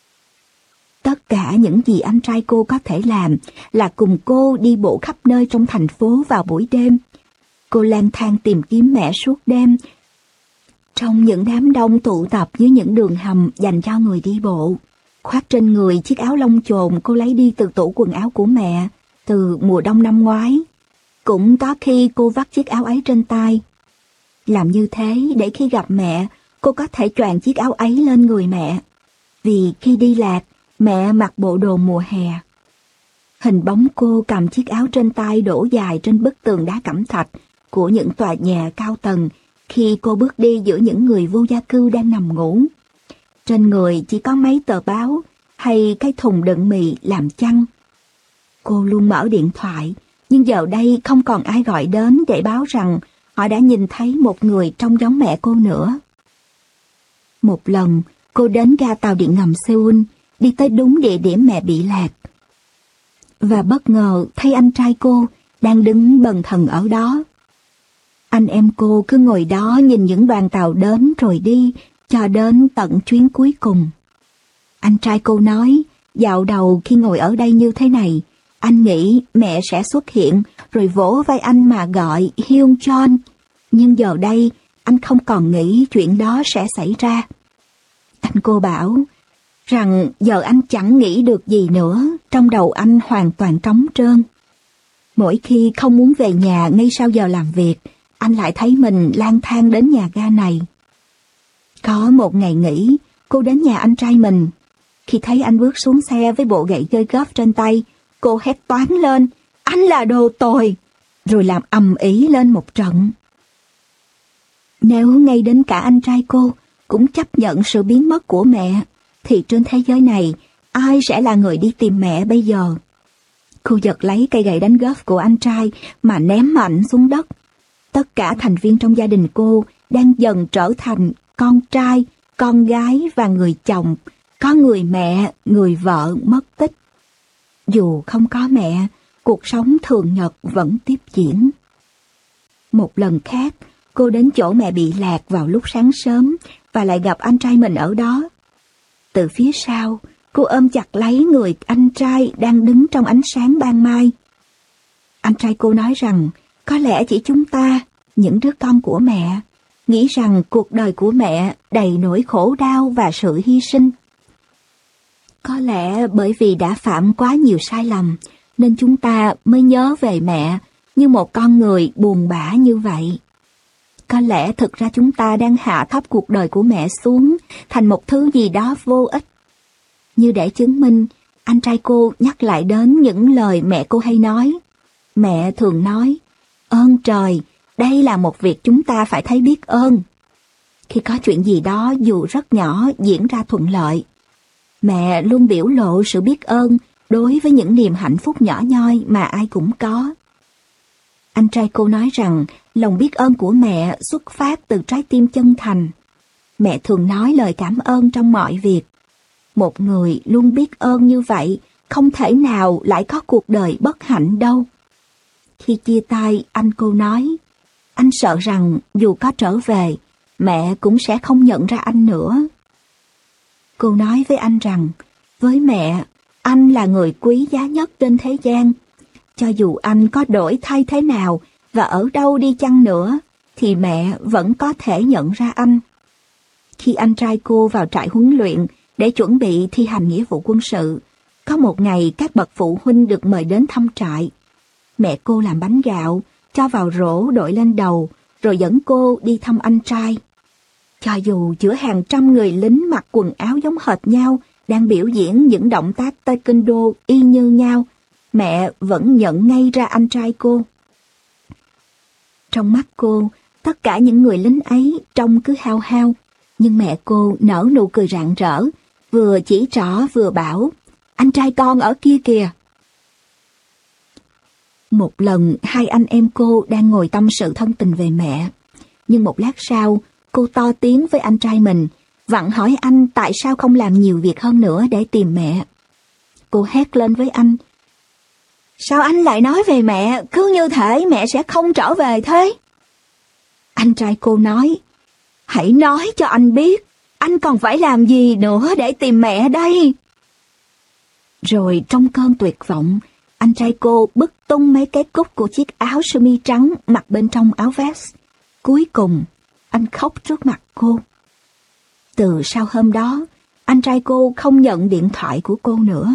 Speaker 1: Tất cả những gì anh trai cô có thể làm là cùng cô đi bộ khắp nơi trong thành phố vào buổi đêm. Cô lang thang tìm kiếm mẹ suốt đêm, trong những đám đông tụ tập dưới những đường hầm dành cho người đi bộ. Khoác trên người chiếc áo lông chồn cô lấy đi từ tủ quần áo của mẹ từ mùa đông năm ngoái. Cũng có khi cô vắt chiếc áo ấy trên tay. Làm như thế để khi gặp mẹ, cô có thể choàng chiếc áo ấy lên người mẹ. Vì khi đi lạc, mẹ mặc bộ đồ mùa hè. Hình bóng cô cầm chiếc áo trên tay đổ dài trên bức tường đá cẩm thạch của những tòa nhà cao tầng khi cô bước đi giữa những người vô gia cư đang nằm ngủ. Trên người chỉ có mấy tờ báo hay cái thùng đựng mì làm chăn. Cô luôn mở điện thoại, nhưng giờ đây không còn ai gọi đến để báo rằng họ đã nhìn thấy một người trông giống mẹ cô nữa. Một lần, cô đến ga tàu điện ngầm Seoul, đi tới đúng địa điểm mẹ bị lạc. Và bất ngờ thấy anh trai cô đang đứng bần thần ở đó. Anh em cô cứ ngồi đó nhìn những đoàn tàu đến rồi đi, cho đến tận chuyến cuối cùng. Anh trai cô nói, dạo đầu khi ngồi ở đây như thế này, anh nghĩ mẹ sẽ xuất hiện rồi vỗ vai anh mà gọi Hyun John. Nhưng giờ đây, anh không còn nghĩ chuyện đó sẽ xảy ra. Anh cô bảo rằng giờ anh chẳng nghĩ được gì nữa, trong đầu anh hoàn toàn trống trơn. Mỗi khi không muốn về nhà ngay sau giờ làm việc, anh lại thấy mình lang thang đến nhà ga này. Có một ngày nghỉ, cô đến nhà anh trai mình. Khi thấy anh bước xuống xe với bộ gậy chơi golf trên tay, cô hét toáng lên, anh là đồ tồi, rồi làm ầm ĩ lên một trận. Nếu ngay đến cả anh trai cô cũng chấp nhận sự biến mất của mẹ, thì trên thế giới này, ai sẽ là người đi tìm mẹ bây giờ? Cô giật lấy cây gậy đánh golf của anh trai mà ném mạnh xuống đất. Tất cả thành viên trong gia đình cô đang dần trở thành con trai, con gái và người chồng, có người mẹ, người vợ mất tích. Dù không có mẹ, cuộc sống thường nhật vẫn tiếp diễn. Một lần khác, cô đến chỗ mẹ bị lạc vào lúc sáng sớm và lại gặp anh trai mình ở đó. Từ phía sau, cô ôm chặt lấy người anh trai đang đứng trong ánh sáng ban mai. Anh trai cô nói rằng, có lẽ chỉ chúng ta, những đứa con của mẹ, nghĩ rằng cuộc đời của mẹ đầy nỗi khổ đau và sự hy sinh. Có lẽ bởi vì đã phạm quá nhiều sai lầm, nên chúng ta mới nhớ về mẹ như một con người buồn bã như vậy. Có lẽ thực ra chúng ta đang hạ thấp cuộc đời của mẹ xuống thành một thứ gì đó vô ích. Như để chứng minh, anh trai cô nhắc lại đến những lời mẹ cô hay nói. Mẹ thường nói, ơn trời, đây là một việc chúng ta phải thấy biết ơn. Khi có chuyện gì đó dù rất nhỏ diễn ra thuận lợi, mẹ luôn biểu lộ sự biết ơn đối với những niềm hạnh phúc nhỏ nhoi mà ai cũng có. Anh trai cô nói rằng lòng biết ơn của mẹ xuất phát từ trái tim chân thành. Mẹ thường nói lời cảm ơn trong mọi việc. Một người luôn biết ơn như vậy không thể nào lại có cuộc đời bất hạnh đâu. Khi chia tay, anh cô nói, anh sợ rằng dù có trở về, mẹ cũng sẽ không nhận ra anh nữa. Cô nói với anh rằng, với mẹ, anh là người quý giá nhất trên thế gian. Cho dù anh có đổi thay thế nào và ở đâu đi chăng nữa, thì mẹ vẫn có thể nhận ra anh. Khi anh trai cô vào trại huấn luyện để chuẩn bị thi hành nghĩa vụ quân sự, có một ngày các bậc phụ huynh được mời đến thăm trại. Mẹ cô làm bánh gạo, cho vào rổ đội lên đầu, rồi dẫn cô đi thăm anh trai. Cho dù giữa hàng trăm người lính mặc quần áo giống hệt nhau, đang biểu diễn những động tác taekwondo y như nhau, mẹ vẫn nhận ngay ra anh trai cô. Trong mắt cô, tất cả những người lính ấy trông cứ hao hao, nhưng mẹ cô nở nụ cười rạng rỡ, vừa chỉ trỏ vừa bảo, anh trai con ở kia kìa. Một lần, hai anh em cô đang ngồi tâm sự thân tình về mẹ, nhưng một lát sau, cô to tiếng với anh trai mình, vặn hỏi anh tại sao không làm nhiều việc hơn nữa để tìm mẹ. Cô hét lên với anh. Sao anh lại nói về mẹ, cứ như thể mẹ sẽ không trở về thế? Anh trai cô nói, hãy nói cho anh biết, anh còn phải làm gì nữa để tìm mẹ đây? Rồi trong cơn tuyệt vọng, anh trai cô bứt tung mấy cái cúc của chiếc áo sơ mi trắng mặc bên trong áo vest. Cuối cùng, anh khóc trước mặt cô. Từ sau hôm đó, anh trai cô không nhận điện thoại của cô nữa.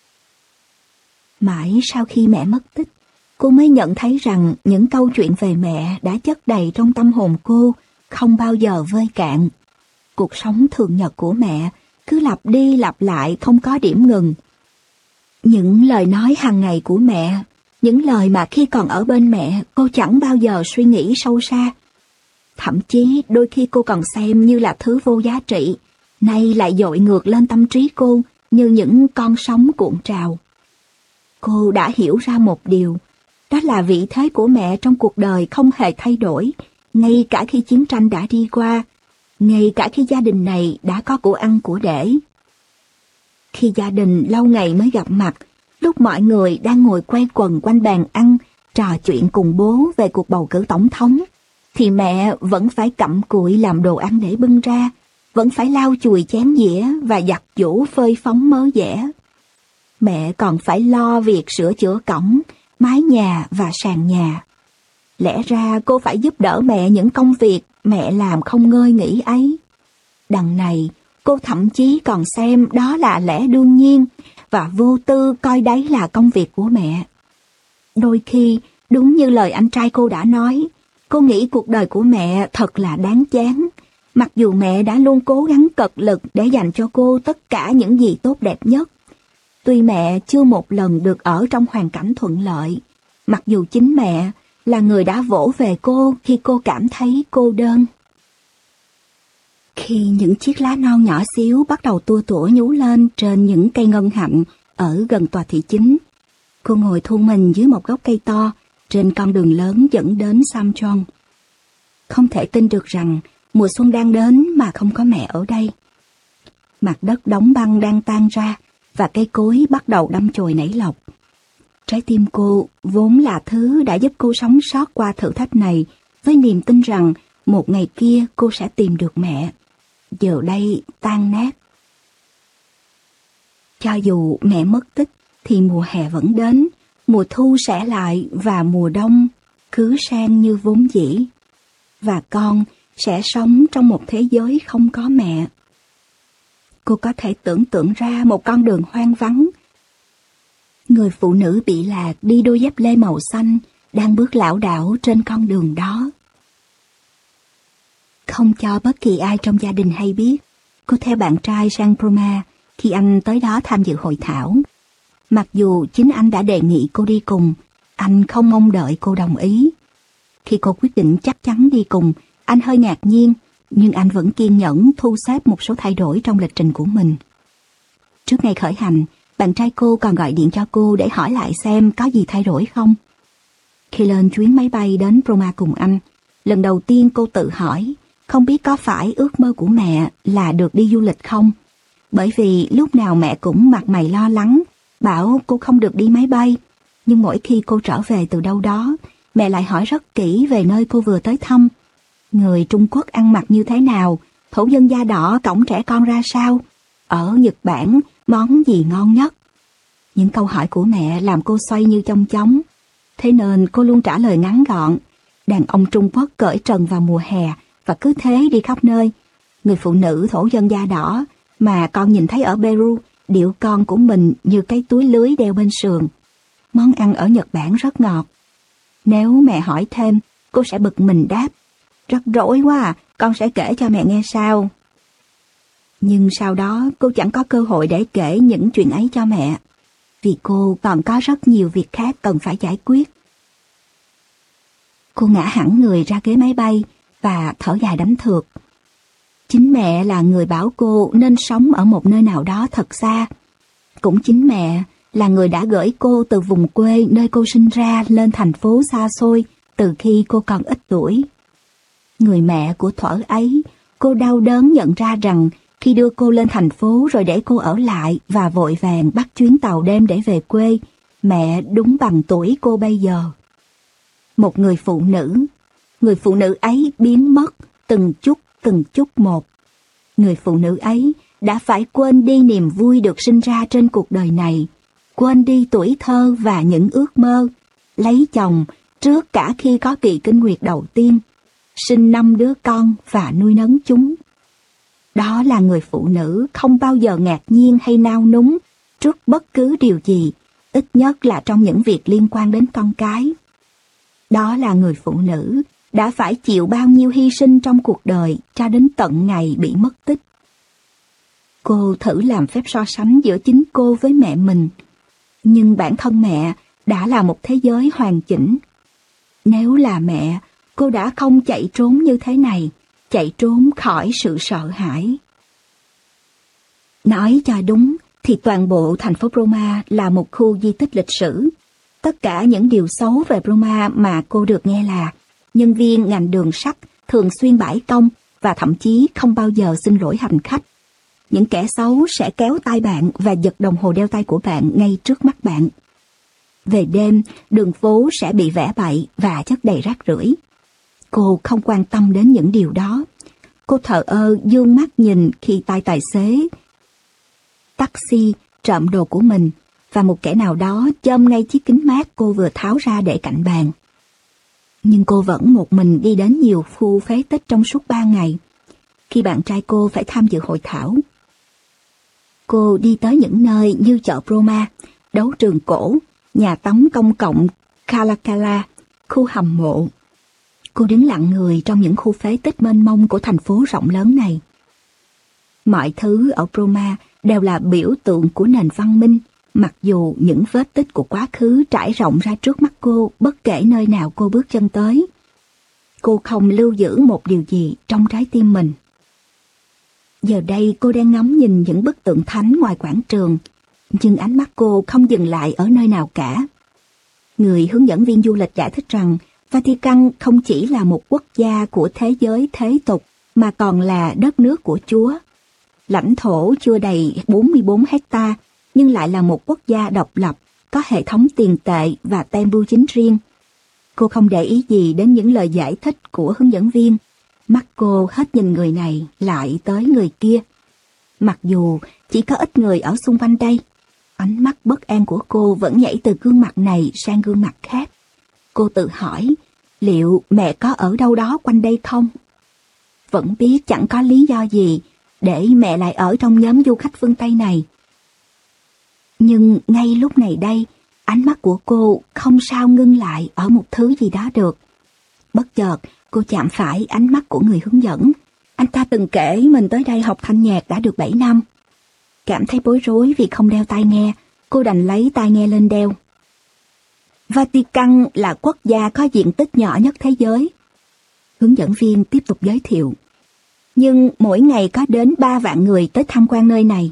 Speaker 1: Mãi sau khi mẹ mất tích, cô mới nhận thấy rằng những câu chuyện về mẹ đã chất đầy trong tâm hồn cô, không bao giờ vơi cạn. Cuộc sống thường nhật của mẹ cứ lặp đi lặp lại không có điểm ngừng. Những lời nói hàng ngày của mẹ, những lời mà khi còn ở bên mẹ cô chẳng bao giờ suy nghĩ sâu xa. Thậm chí đôi khi cô còn xem như là thứ vô giá trị, nay lại dội ngược lên tâm trí cô như những con sóng cuộn trào. Cô đã hiểu ra một điều, đó là vị thế của mẹ trong cuộc đời không hề thay đổi, ngay cả khi chiến tranh đã đi qua, ngay cả khi gia đình này đã có của ăn của để. Khi gia đình lâu ngày mới gặp mặt, lúc mọi người đang ngồi quay quần quanh bàn ăn, trò chuyện cùng bố về cuộc bầu cử tổng thống, thì mẹ vẫn phải cặm cụi làm đồ ăn để bưng ra, vẫn phải lau chùi chén dĩa và giặt giũ phơi phóng mớ dẻ. Mẹ còn phải lo việc sửa chữa cổng, mái nhà và sàn nhà. Lẽ ra cô phải giúp đỡ mẹ những công việc mẹ làm không ngơi nghỉ ấy. Đằng này, cô thậm chí còn xem đó là lẽ đương nhiên và vô tư coi đấy là công việc của mẹ. Đôi khi, đúng như lời anh trai cô đã nói, cô nghĩ cuộc đời của mẹ thật là đáng chán, mặc dù mẹ đã luôn cố gắng cật lực để dành cho cô tất cả những gì tốt đẹp nhất. Tuy mẹ chưa một lần được ở trong hoàn cảnh thuận lợi, mặc dù chính mẹ là người đã vỗ về cô khi cô cảm thấy cô đơn. Khi những chiếc lá non nhỏ xíu bắt đầu tua tủa nhú lên trên những cây ngân hạnh ở gần tòa thị chính, cô ngồi thu mình dưới một gốc cây to trên con đường lớn dẫn đến Samchon. Không thể tin được rằng mùa xuân đang đến mà không có mẹ ở đây. Mặt đất đóng băng đang tan ra và cây cối bắt đầu đâm chồi nảy lộc. Trái tim cô vốn là thứ đã giúp cô sống sót qua thử thách này với niềm tin rằng một ngày kia cô sẽ tìm được mẹ. Giờ đây tan nát. Cho dù mẹ mất tích thì mùa hè vẫn đến, mùa thu sẽ lại và mùa đông cứ sang như vốn dĩ. Và con sẽ sống trong một thế giới không có mẹ. Cô có thể tưởng tượng ra một con đường hoang vắng. Người phụ nữ bị lạc đi đôi dép lê màu xanh đang bước lảo đảo trên con đường đó. Không cho bất kỳ ai trong gia đình hay biết, cô theo bạn trai sang Burma khi anh tới đó tham dự hội thảo. Mặc dù chính anh đã đề nghị cô đi cùng, anh không mong đợi cô đồng ý. Khi cô quyết định chắc chắn đi cùng, anh hơi ngạc nhiên, nhưng anh vẫn kiên nhẫn thu xếp một số thay đổi trong lịch trình của mình. Trước ngày khởi hành, bạn trai cô còn gọi điện cho cô để hỏi lại xem có gì thay đổi không. Khi lên chuyến máy bay đến Burma cùng anh, lần đầu tiên cô tự hỏi, không biết có phải ước mơ của mẹ là được đi du lịch không? Bởi vì lúc nào mẹ cũng mặt mày lo lắng, bảo cô không được đi máy bay. Nhưng mỗi khi cô trở về từ đâu đó, mẹ lại hỏi rất kỹ về nơi cô vừa tới thăm. Người Trung Quốc ăn mặc như thế nào, thổ dân da đỏ cõng trẻ con ra sao, ở Nhật Bản món gì ngon nhất. Những câu hỏi của mẹ làm cô xoay như chong chóng. Thế nên cô luôn trả lời ngắn gọn, đàn ông Trung Quốc cởi trần vào mùa hè và cứ thế đi khắp nơi. Người phụ nữ thổ dân da đỏ mà con nhìn thấy ở Peru điệu con của mình như cái túi lưới đeo bên sườn. Món ăn ở Nhật Bản rất ngọt. Nếu mẹ hỏi thêm, cô sẽ bực mình đáp, rắc rối quá à, con sẽ kể cho mẹ nghe sau. Nhưng sau đó cô chẳng có cơ hội để kể những chuyện ấy cho mẹ, vì cô còn có rất nhiều việc khác cần phải giải quyết. Cô ngã hẳn người ra ghế máy bay và thở dài đánh thượt. Chính mẹ là người bảo cô nên sống ở một nơi nào đó thật xa. Cũng chính mẹ là người đã gửi cô từ vùng quê nơi cô sinh ra lên thành phố xa xôi từ khi cô còn ít tuổi. Người mẹ của thuở ấy, cô đau đớn nhận ra rằng Khi đưa cô lên thành phố rồi để cô ở lại và vội vàng bắt chuyến tàu đêm để về quê, mẹ đúng bằng tuổi cô bây giờ. Một người phụ nữ, người phụ nữ ấy biến mất từng chút từng chút một. Người phụ nữ ấy đã phải quên đi niềm vui được sinh ra trên cuộc đời này, quên đi tuổi thơ và những ước mơ, lấy chồng trước cả khi có kỳ kinh nguyệt đầu tiên, sinh năm đứa con và nuôi nấng chúng. Đó là người phụ nữ không bao giờ ngạc nhiên hay nao núng trước bất cứ điều gì, ít nhất là trong những việc liên quan đến con cái. Đó là người phụ nữ đã phải chịu bao nhiêu hy sinh trong cuộc đời cho đến tận ngày bị mất tích. Cô thử làm phép so sánh giữa chính cô với mẹ mình, nhưng bản thân mẹ đã là một thế giới hoàn chỉnh. Nếu là mẹ, cô đã không chạy trốn như thế này, chạy trốn khỏi sự sợ hãi. Nói cho đúng thì toàn bộ thành phố Roma là một khu di tích lịch sử. Tất cả những điều xấu về Roma mà cô được nghe là nhân viên ngành đường sắt thường xuyên bãi công và thậm chí không bao giờ xin lỗi hành khách. Những kẻ xấu sẽ kéo tay bạn và giật đồng hồ đeo tay của bạn ngay trước mắt bạn. Về đêm, đường phố sẽ bị vẽ bậy và chất đầy rác rưởi. Cô không quan tâm đến những điều đó. Cô thờ ơ dương mắt nhìn khi tay tài xế taxi trộm đồ của mình và một kẻ nào đó chôm ngay chiếc kính mát cô vừa tháo ra để cạnh bàn. Nhưng cô vẫn một mình đi đến nhiều khu phế tích trong suốt ba ngày, khi bạn trai cô phải tham dự hội thảo. Cô đi tới những nơi như chợ Roma, đấu trường cổ, nhà tắm công cộng Caracalla, khu hầm mộ. Cô đứng lặng người trong những khu phế tích mênh mông của thành phố rộng lớn này. Mọi thứ ở Roma đều là biểu tượng của nền văn minh, mặc dù những vết tích của quá khứ trải rộng ra trước mắt cô bất kể nơi nào cô bước chân tới. Cô không lưu giữ một điều gì trong trái tim mình. Giờ đây cô đang ngắm nhìn những bức tượng thánh ngoài quảng trường, nhưng ánh mắt cô không dừng lại ở nơi nào cả. Người hướng dẫn viên du lịch giải thích rằng Vatican không chỉ là một quốc gia của thế giới thế tục, mà còn là đất nước của Chúa. Lãnh thổ chưa đầy bốn mươi bốn hecta, nhưng lại là một quốc gia độc lập, có hệ thống tiền tệ và tem bưu chính riêng. Cô không để ý gì đến những lời giải thích của hướng dẫn viên. Mắt cô hết nhìn người này lại tới người kia. Mặc dù chỉ có ít người ở xung quanh đây, ánh mắt bất an của cô vẫn nhảy từ gương mặt này sang gương mặt khác. Cô tự hỏi, liệu mẹ có ở đâu đó quanh đây không? Vẫn biết chẳng có lý do gì để mẹ lại ở trong nhóm du khách phương Tây này. Nhưng ngay lúc này đây, ánh mắt của cô không sao ngưng lại ở một thứ gì đó được. Bất chợt, cô chạm phải ánh mắt của người hướng dẫn. Anh ta từng kể mình tới đây học thanh nhạc đã được bảy năm. Cảm thấy bối rối vì không đeo tai nghe, cô đành lấy tai nghe lên đeo. Vatican là quốc gia có diện tích nhỏ nhất thế giới. Hướng dẫn viên tiếp tục giới thiệu. Nhưng mỗi ngày có đến ba vạn người tới tham quan nơi này.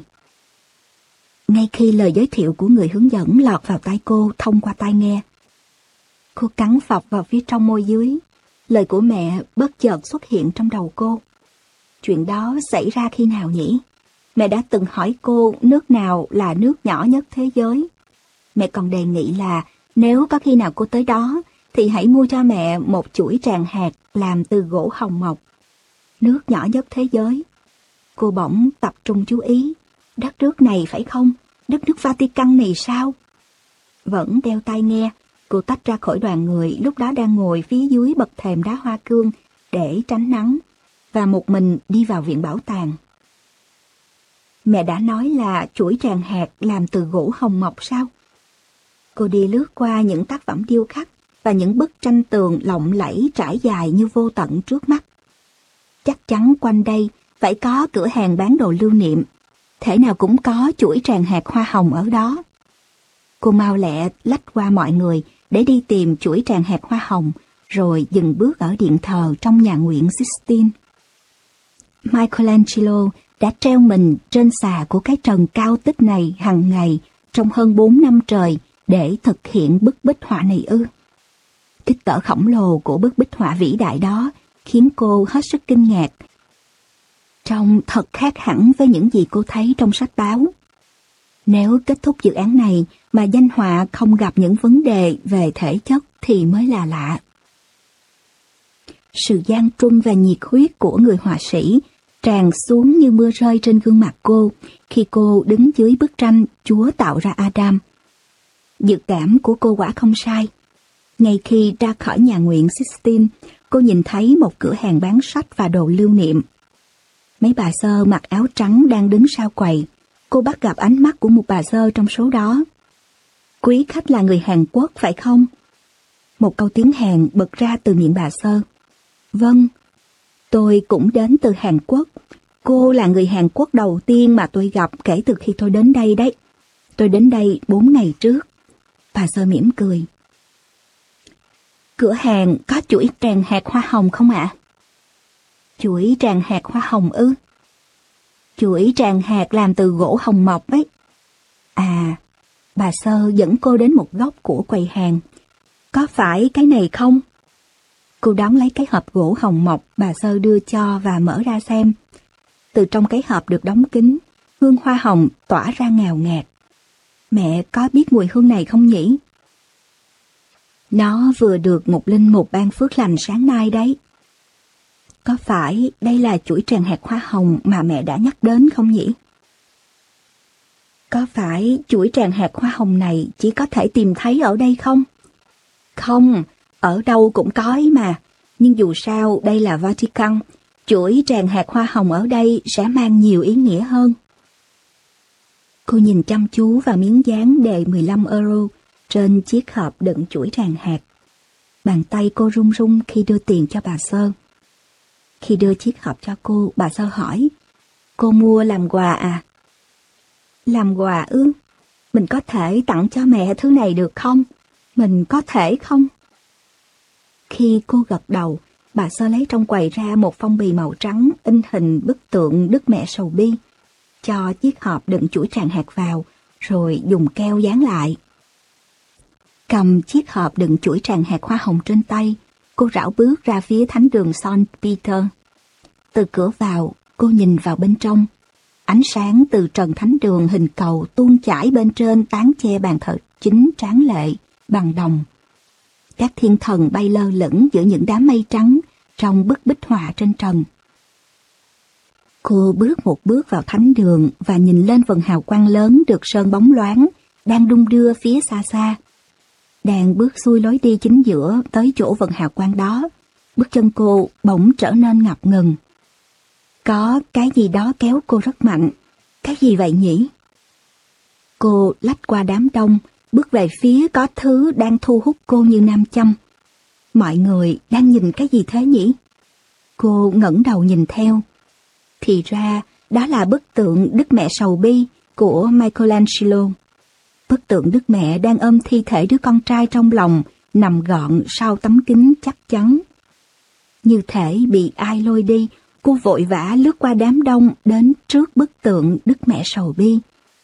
Speaker 1: Ngay khi lời giới thiệu của người hướng dẫn lọt vào tai cô thông qua tai nghe, cô cắn phập vào phía trong môi dưới. Lời của mẹ bất chợt xuất hiện trong đầu cô. Chuyện đó xảy ra khi nào nhỉ? Mẹ đã từng hỏi cô nước nào là nước nhỏ nhất thế giới. Mẹ còn đề nghị là nếu có khi nào cô tới đó thì hãy mua cho mẹ một chuỗi tràng hạt làm từ gỗ hồng mộc. Nước nhỏ nhất thế giới. Cô bỗng tập trung chú ý. Đất nước này phải không? Đất nước Vatican này sao? Vẫn đeo tai nghe, cô tách ra khỏi đoàn người lúc đó đang ngồi phía dưới bậc thềm đá hoa cương để tránh nắng, và một mình đi vào viện bảo tàng. Mẹ đã nói là chuỗi tràng hạt làm từ gỗ hồng mộc sao? Cô đi lướt qua những tác phẩm điêu khắc và những bức tranh tường lộng lẫy trải dài như vô tận trước mắt. Chắc chắn quanh đây phải có cửa hàng bán đồ lưu niệm, thể nào cũng có chuỗi tràng hạt hoa hồng ở đó. Cô mau lẹ lách qua mọi người để đi tìm chuỗi tràng hạt hoa hồng, rồi dừng bước ở điện thờ trong nhà nguyện Sistine. Michelangelo đã treo mình trên xà của cái trần cao tích này hàng ngày trong hơn bốn năm trời để thực hiện bức bích họa này ư? Kích cỡ khổng lồ của bức bích họa vĩ đại đó khiến cô hết sức kinh ngạc. Trông thật khác hẳn với những gì cô thấy trong sách báo. Nếu kết thúc dự án này mà danh họa không gặp những vấn đề về thể chất thì mới là lạ. Sự gian truân và nhiệt huyết của người họa sĩ tràn xuống như mưa rơi trên gương mặt cô khi cô đứng dưới bức tranh Chúa tạo ra Adam. Dự cảm của cô quả không sai. Ngay khi ra khỏi nhà nguyện Sistine, cô nhìn thấy một cửa hàng bán sách và đồ lưu niệm. Mấy bà sơ mặc áo trắng đang đứng sau quầy. Cô bắt gặp ánh mắt của một bà sơ trong số đó. Quý khách là người Hàn Quốc phải không? Một câu tiếng Hàn bật ra từ miệng bà sơ. Vâng, tôi cũng đến từ Hàn Quốc. Cô là người Hàn Quốc đầu tiên mà tôi gặp kể từ khi tôi đến đây đấy. Tôi đến đây bốn ngày trước. Bà sơ mỉm cười. Cửa hàng có chuỗi tràng hạt hoa hồng không ạ? Chuỗi tràng hạt hoa hồng ư? Chuỗi tràng hạt làm từ gỗ hồng mộc ấy. À, bà sơ dẫn cô đến một góc của quầy hàng. Có phải cái này không? Cô đón lấy cái hộp gỗ hồng mộc bà sơ đưa cho và mở ra xem. Từ trong cái hộp được đóng kín, hương hoa hồng tỏa ra ngào ngạt. Mẹ có biết mùi hương này không nhỉ? Nó vừa được một linh mục ban phước lành sáng nay đấy. Có phải đây là chuỗi tràng hạt hoa hồng mà mẹ đã nhắc đến không nhỉ? Có phải chuỗi tràng hạt hoa hồng này chỉ có thể tìm thấy ở đây không? Không, ở đâu cũng có ấy mà. Nhưng dù sao đây là Vatican, chuỗi tràng hạt hoa hồng ở đây sẽ mang nhiều ý nghĩa hơn. Cô nhìn chăm chú vào miếng dán đề mười lăm euro trên chiếc hộp đựng chuỗi tràng hạt. Bàn tay cô run run khi đưa tiền cho bà sơ. Khi đưa chiếc hộp cho cô, bà sơ hỏi, cô mua làm quà à? Làm quà ư? Mình có thể tặng cho mẹ thứ này được không? Mình có thể không? Khi cô gật đầu, bà sơ lấy trong quầy ra một phong bì màu trắng in hình bức tượng Đức Mẹ Sầu Bi, cho chiếc hộp đựng chuỗi tràng hạt vào, rồi dùng keo dán lại. Cầm chiếc hộp đựng chuỗi tràng hạt hoa hồng trên tay, cô rảo bước ra phía thánh đường Saint Peter. Từ cửa vào, cô nhìn vào bên trong. Ánh sáng từ trần thánh đường hình cầu tuôn chảy bên trên tán che bàn thờ chính tráng lệ, bằng đồng. Các thiên thần bay lơ lửng giữa những đám mây trắng trong bức bích họa trên trần. Cô bước một bước vào thánh đường và nhìn lên vầng hào quang lớn được sơn bóng loáng, đang đung đưa phía xa xa. Đang bước xuôi lối đi chính giữa tới chỗ vầng hào quang đó, bước chân cô bỗng trở nên ngập ngừng. Có cái gì đó kéo cô rất mạnh. Cái gì vậy nhỉ? Cô lách qua đám đông, bước về phía có thứ đang thu hút cô như nam châm. Mọi người đang nhìn cái gì thế nhỉ? Cô ngẩng đầu nhìn theo. Thì ra, đó là bức tượng Đức Mẹ Sầu Bi của Michelangelo. Bức tượng Đức Mẹ đang ôm thi thể đứa con trai trong lòng, nằm gọn sau tấm kính chắc chắn. Như thể bị ai lôi đi, cô vội vã lướt qua đám đông đến trước bức tượng Đức Mẹ Sầu Bi.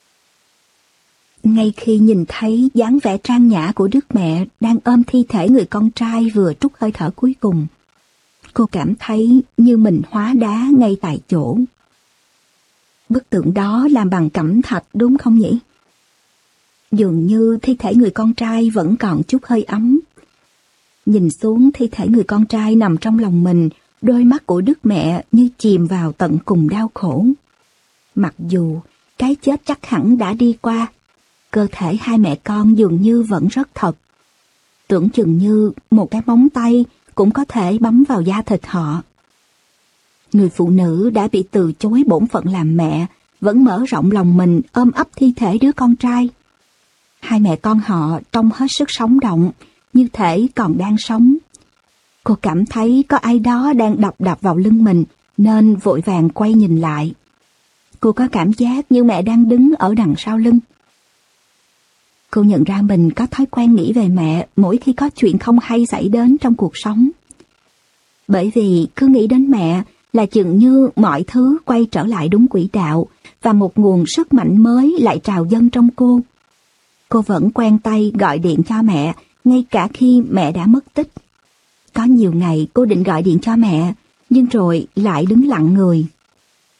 Speaker 1: Ngay khi nhìn thấy dáng vẻ trang nhã của Đức Mẹ đang ôm thi thể người con trai vừa trút hơi thở cuối cùng, cô cảm thấy như mình hóa đá ngay tại chỗ. Bức tượng đó làm bằng cẩm thạch đúng không nhỉ? Dường như thi thể người con trai vẫn còn chút hơi ấm. Nhìn xuống thi thể người con trai nằm trong lòng mình, đôi mắt của Đức Mẹ như chìm vào tận cùng đau khổ. Mặc dù cái chết chắc hẳn đã đi qua, cơ thể hai mẹ con dường như vẫn rất thật. Tưởng chừng như một cái móng tay cũng có thể bấm vào da thịt họ. Người phụ nữ đã bị từ chối bổn phận làm mẹ, vẫn mở rộng lòng mình ôm ấp thi thể đứa con trai. Hai mẹ con họ trông hết sức sống động, như thể còn đang sống. Cô cảm thấy có ai đó đang đập đập vào lưng mình, nên vội vàng quay nhìn lại. Cô có cảm giác như mẹ đang đứng ở đằng sau lưng. Cô nhận ra mình có thói quen nghĩ về mẹ mỗi khi có chuyện không hay xảy đến trong cuộc sống. Bởi vì cứ nghĩ đến mẹ là chừng như mọi thứ quay trở lại đúng quỹ đạo và một nguồn sức mạnh mới lại trào dâng trong cô. Cô vẫn quen tay gọi điện cho mẹ ngay cả khi mẹ đã mất tích. Có nhiều ngày cô định gọi điện cho mẹ, nhưng rồi lại đứng lặng người.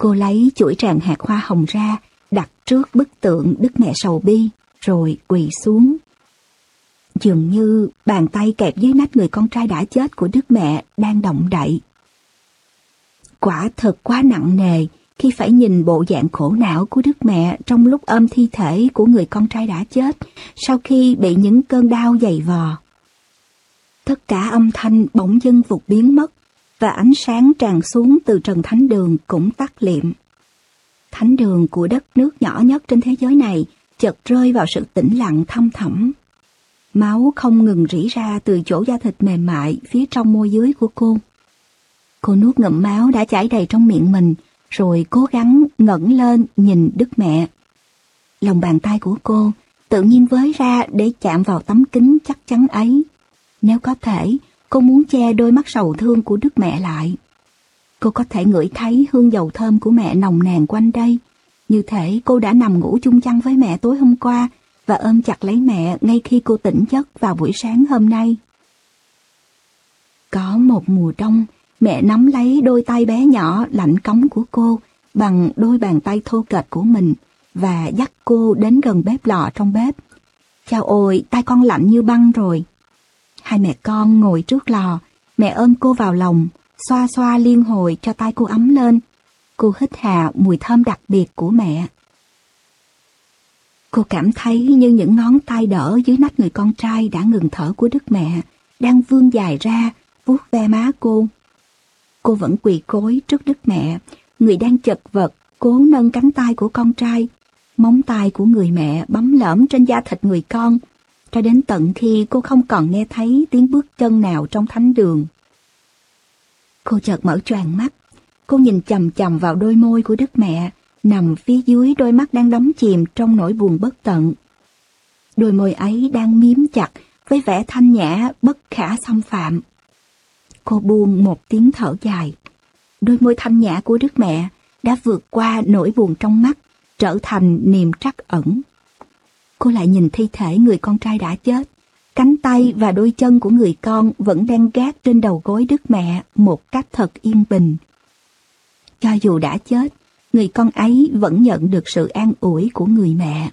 Speaker 1: Cô lấy chuỗi tràng hạt hoa hồng ra, đặt trước bức tượng Đức Mẹ Sầu Bi, rồi quỳ xuống. Dường như bàn tay kẹp dưới nách người con trai đã chết của Đức Mẹ đang động đậy. Quả thật quá nặng nề khi phải nhìn bộ dạng khổ não của Đức Mẹ trong lúc ôm thi thể của người con trai đã chết sau khi bị những cơn đau dày vò. Tất cả âm thanh bỗng dưng vụt biến mất, và ánh sáng tràn xuống từ trần thánh đường cũng tắt liệm. Thánh đường của đất nước nhỏ nhất trên thế giới này chợt rơi vào sự tĩnh lặng thâm thẳm. Máu không ngừng rỉ ra từ chỗ da thịt mềm mại phía trong môi dưới của cô. Cô nuốt ngụm máu đã chảy đầy trong miệng mình, rồi cố gắng ngẩng lên nhìn Đức Mẹ. Lòng bàn tay của cô tự nhiên với ra để chạm vào tấm kính chắc chắn ấy. Nếu có thể, cô muốn che đôi mắt sầu thương của Đức Mẹ lại. Cô có thể ngửi thấy hương dầu thơm của mẹ nồng nàn quanh đây, như thể cô đã nằm ngủ chung chăn với mẹ tối hôm qua và ôm chặt lấy mẹ ngay khi cô tỉnh giấc vào buổi sáng hôm nay. Có một mùa đông, mẹ nắm lấy đôi tay bé nhỏ lạnh cống của cô bằng đôi bàn tay thô kệch của mình và dắt cô đến gần bếp lò trong bếp. Chao ôi, tay con lạnh như băng rồi. Hai mẹ con ngồi trước lò, mẹ ôm cô vào lòng, xoa xoa liên hồi cho tay cô ấm lên. Cô hít hà mùi thơm đặc biệt của mẹ. Cô cảm thấy như những ngón tay đỡ dưới nách người con trai đã ngừng thở của Đức Mẹ đang vươn dài ra, vuốt ve má cô. Cô vẫn quỳ gối trước Đức Mẹ, người đang chật vật cố nâng cánh tay của con trai. Móng tay của người mẹ bấm lởm trên da thịt người con, cho đến tận khi cô không còn nghe thấy tiếng bước chân nào trong thánh đường. Cô chợt mở choàng mắt, cô nhìn chằm chằm vào đôi môi của Đức Mẹ, nằm phía dưới đôi mắt đang đắm chìm trong nỗi buồn bất tận. Đôi môi ấy đang miếm chặt với vẻ thanh nhã bất khả xâm phạm. Cô buông một tiếng thở dài. Đôi môi thanh nhã của Đức Mẹ đã vượt qua nỗi buồn trong mắt, trở thành niềm trắc ẩn. Cô lại nhìn thi thể người con trai đã chết. Cánh tay và đôi chân của người con vẫn đang gác trên đầu gối Đức Mẹ một cách thật yên bình. Cho dù đã chết, người con ấy vẫn nhận được sự an ủi của người mẹ.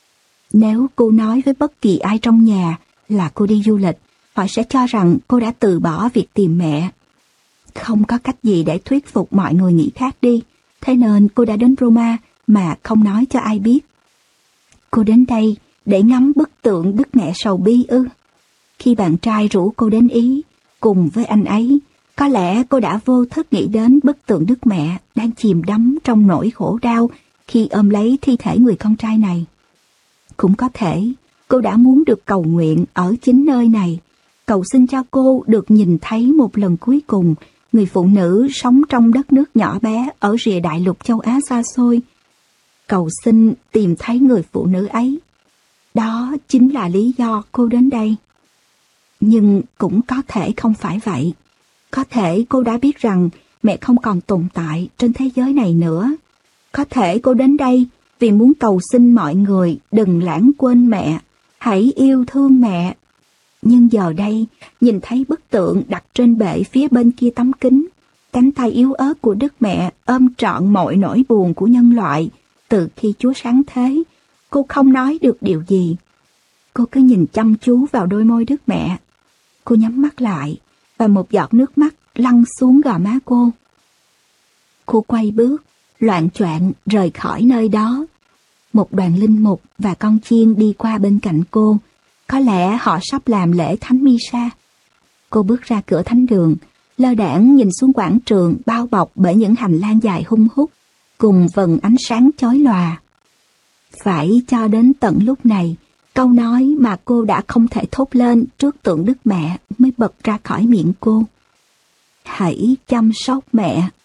Speaker 1: Nếu cô nói với bất kỳ ai trong nhà là cô đi du lịch, họ sẽ cho rằng cô đã từ bỏ việc tìm mẹ. Không có cách gì để thuyết phục mọi người nghĩ khác đi, thế nên cô đã đến Roma mà không nói cho ai biết. Cô đến đây để ngắm bức tượng Đức Mẹ Sầu Bi ư? Khi bạn trai rủ cô đến Ý, cùng với anh ấy, có lẽ cô đã vô thức nghĩ đến bức tượng Đức Mẹ đang chìm đắm trong nỗi khổ đau khi ôm lấy thi thể người con trai này. Cũng có thể, cô đã muốn được cầu nguyện ở chính nơi này, cầu xin cho cô được nhìn thấy một lần cuối cùng người phụ nữ sống trong đất nước nhỏ bé ở rìa đại lục châu Á xa xôi. Cầu xin tìm thấy người phụ nữ ấy. Đó chính là lý do cô đến đây. Nhưng cũng có thể không phải vậy. Có thể cô đã biết rằng mẹ không còn tồn tại trên thế giới này nữa. Có thể cô đến đây vì muốn cầu xin mọi người đừng lãng quên mẹ, hãy yêu thương mẹ. Nhưng giờ đây, nhìn thấy bức tượng đặt trên bệ phía bên kia tấm kính, cánh tay yếu ớt của Đức Mẹ ôm trọn mọi nỗi buồn của nhân loại từ khi Chúa sáng thế, cô không nói được điều gì. Cô cứ nhìn chăm chú vào đôi môi Đức Mẹ. Cô nhắm mắt lại, và một giọt nước mắt lăn xuống gò má cô. Cô quay bước, loạng choạng rời khỏi nơi đó. Một đoàn linh mục và con chiên đi qua bên cạnh cô. Có lẽ họ sắp làm lễ thánh Misa. Cô bước ra cửa thánh đường, lơ đãng nhìn xuống quảng trường bao bọc bởi những hành lang dài hun hút, cùng vầng ánh sáng chói lòa. Phải cho đến tận lúc này, câu nói mà cô đã không thể thốt lên trước tượng Đức Mẹ mới bật ra khỏi miệng cô. Hãy chăm sóc mẹ.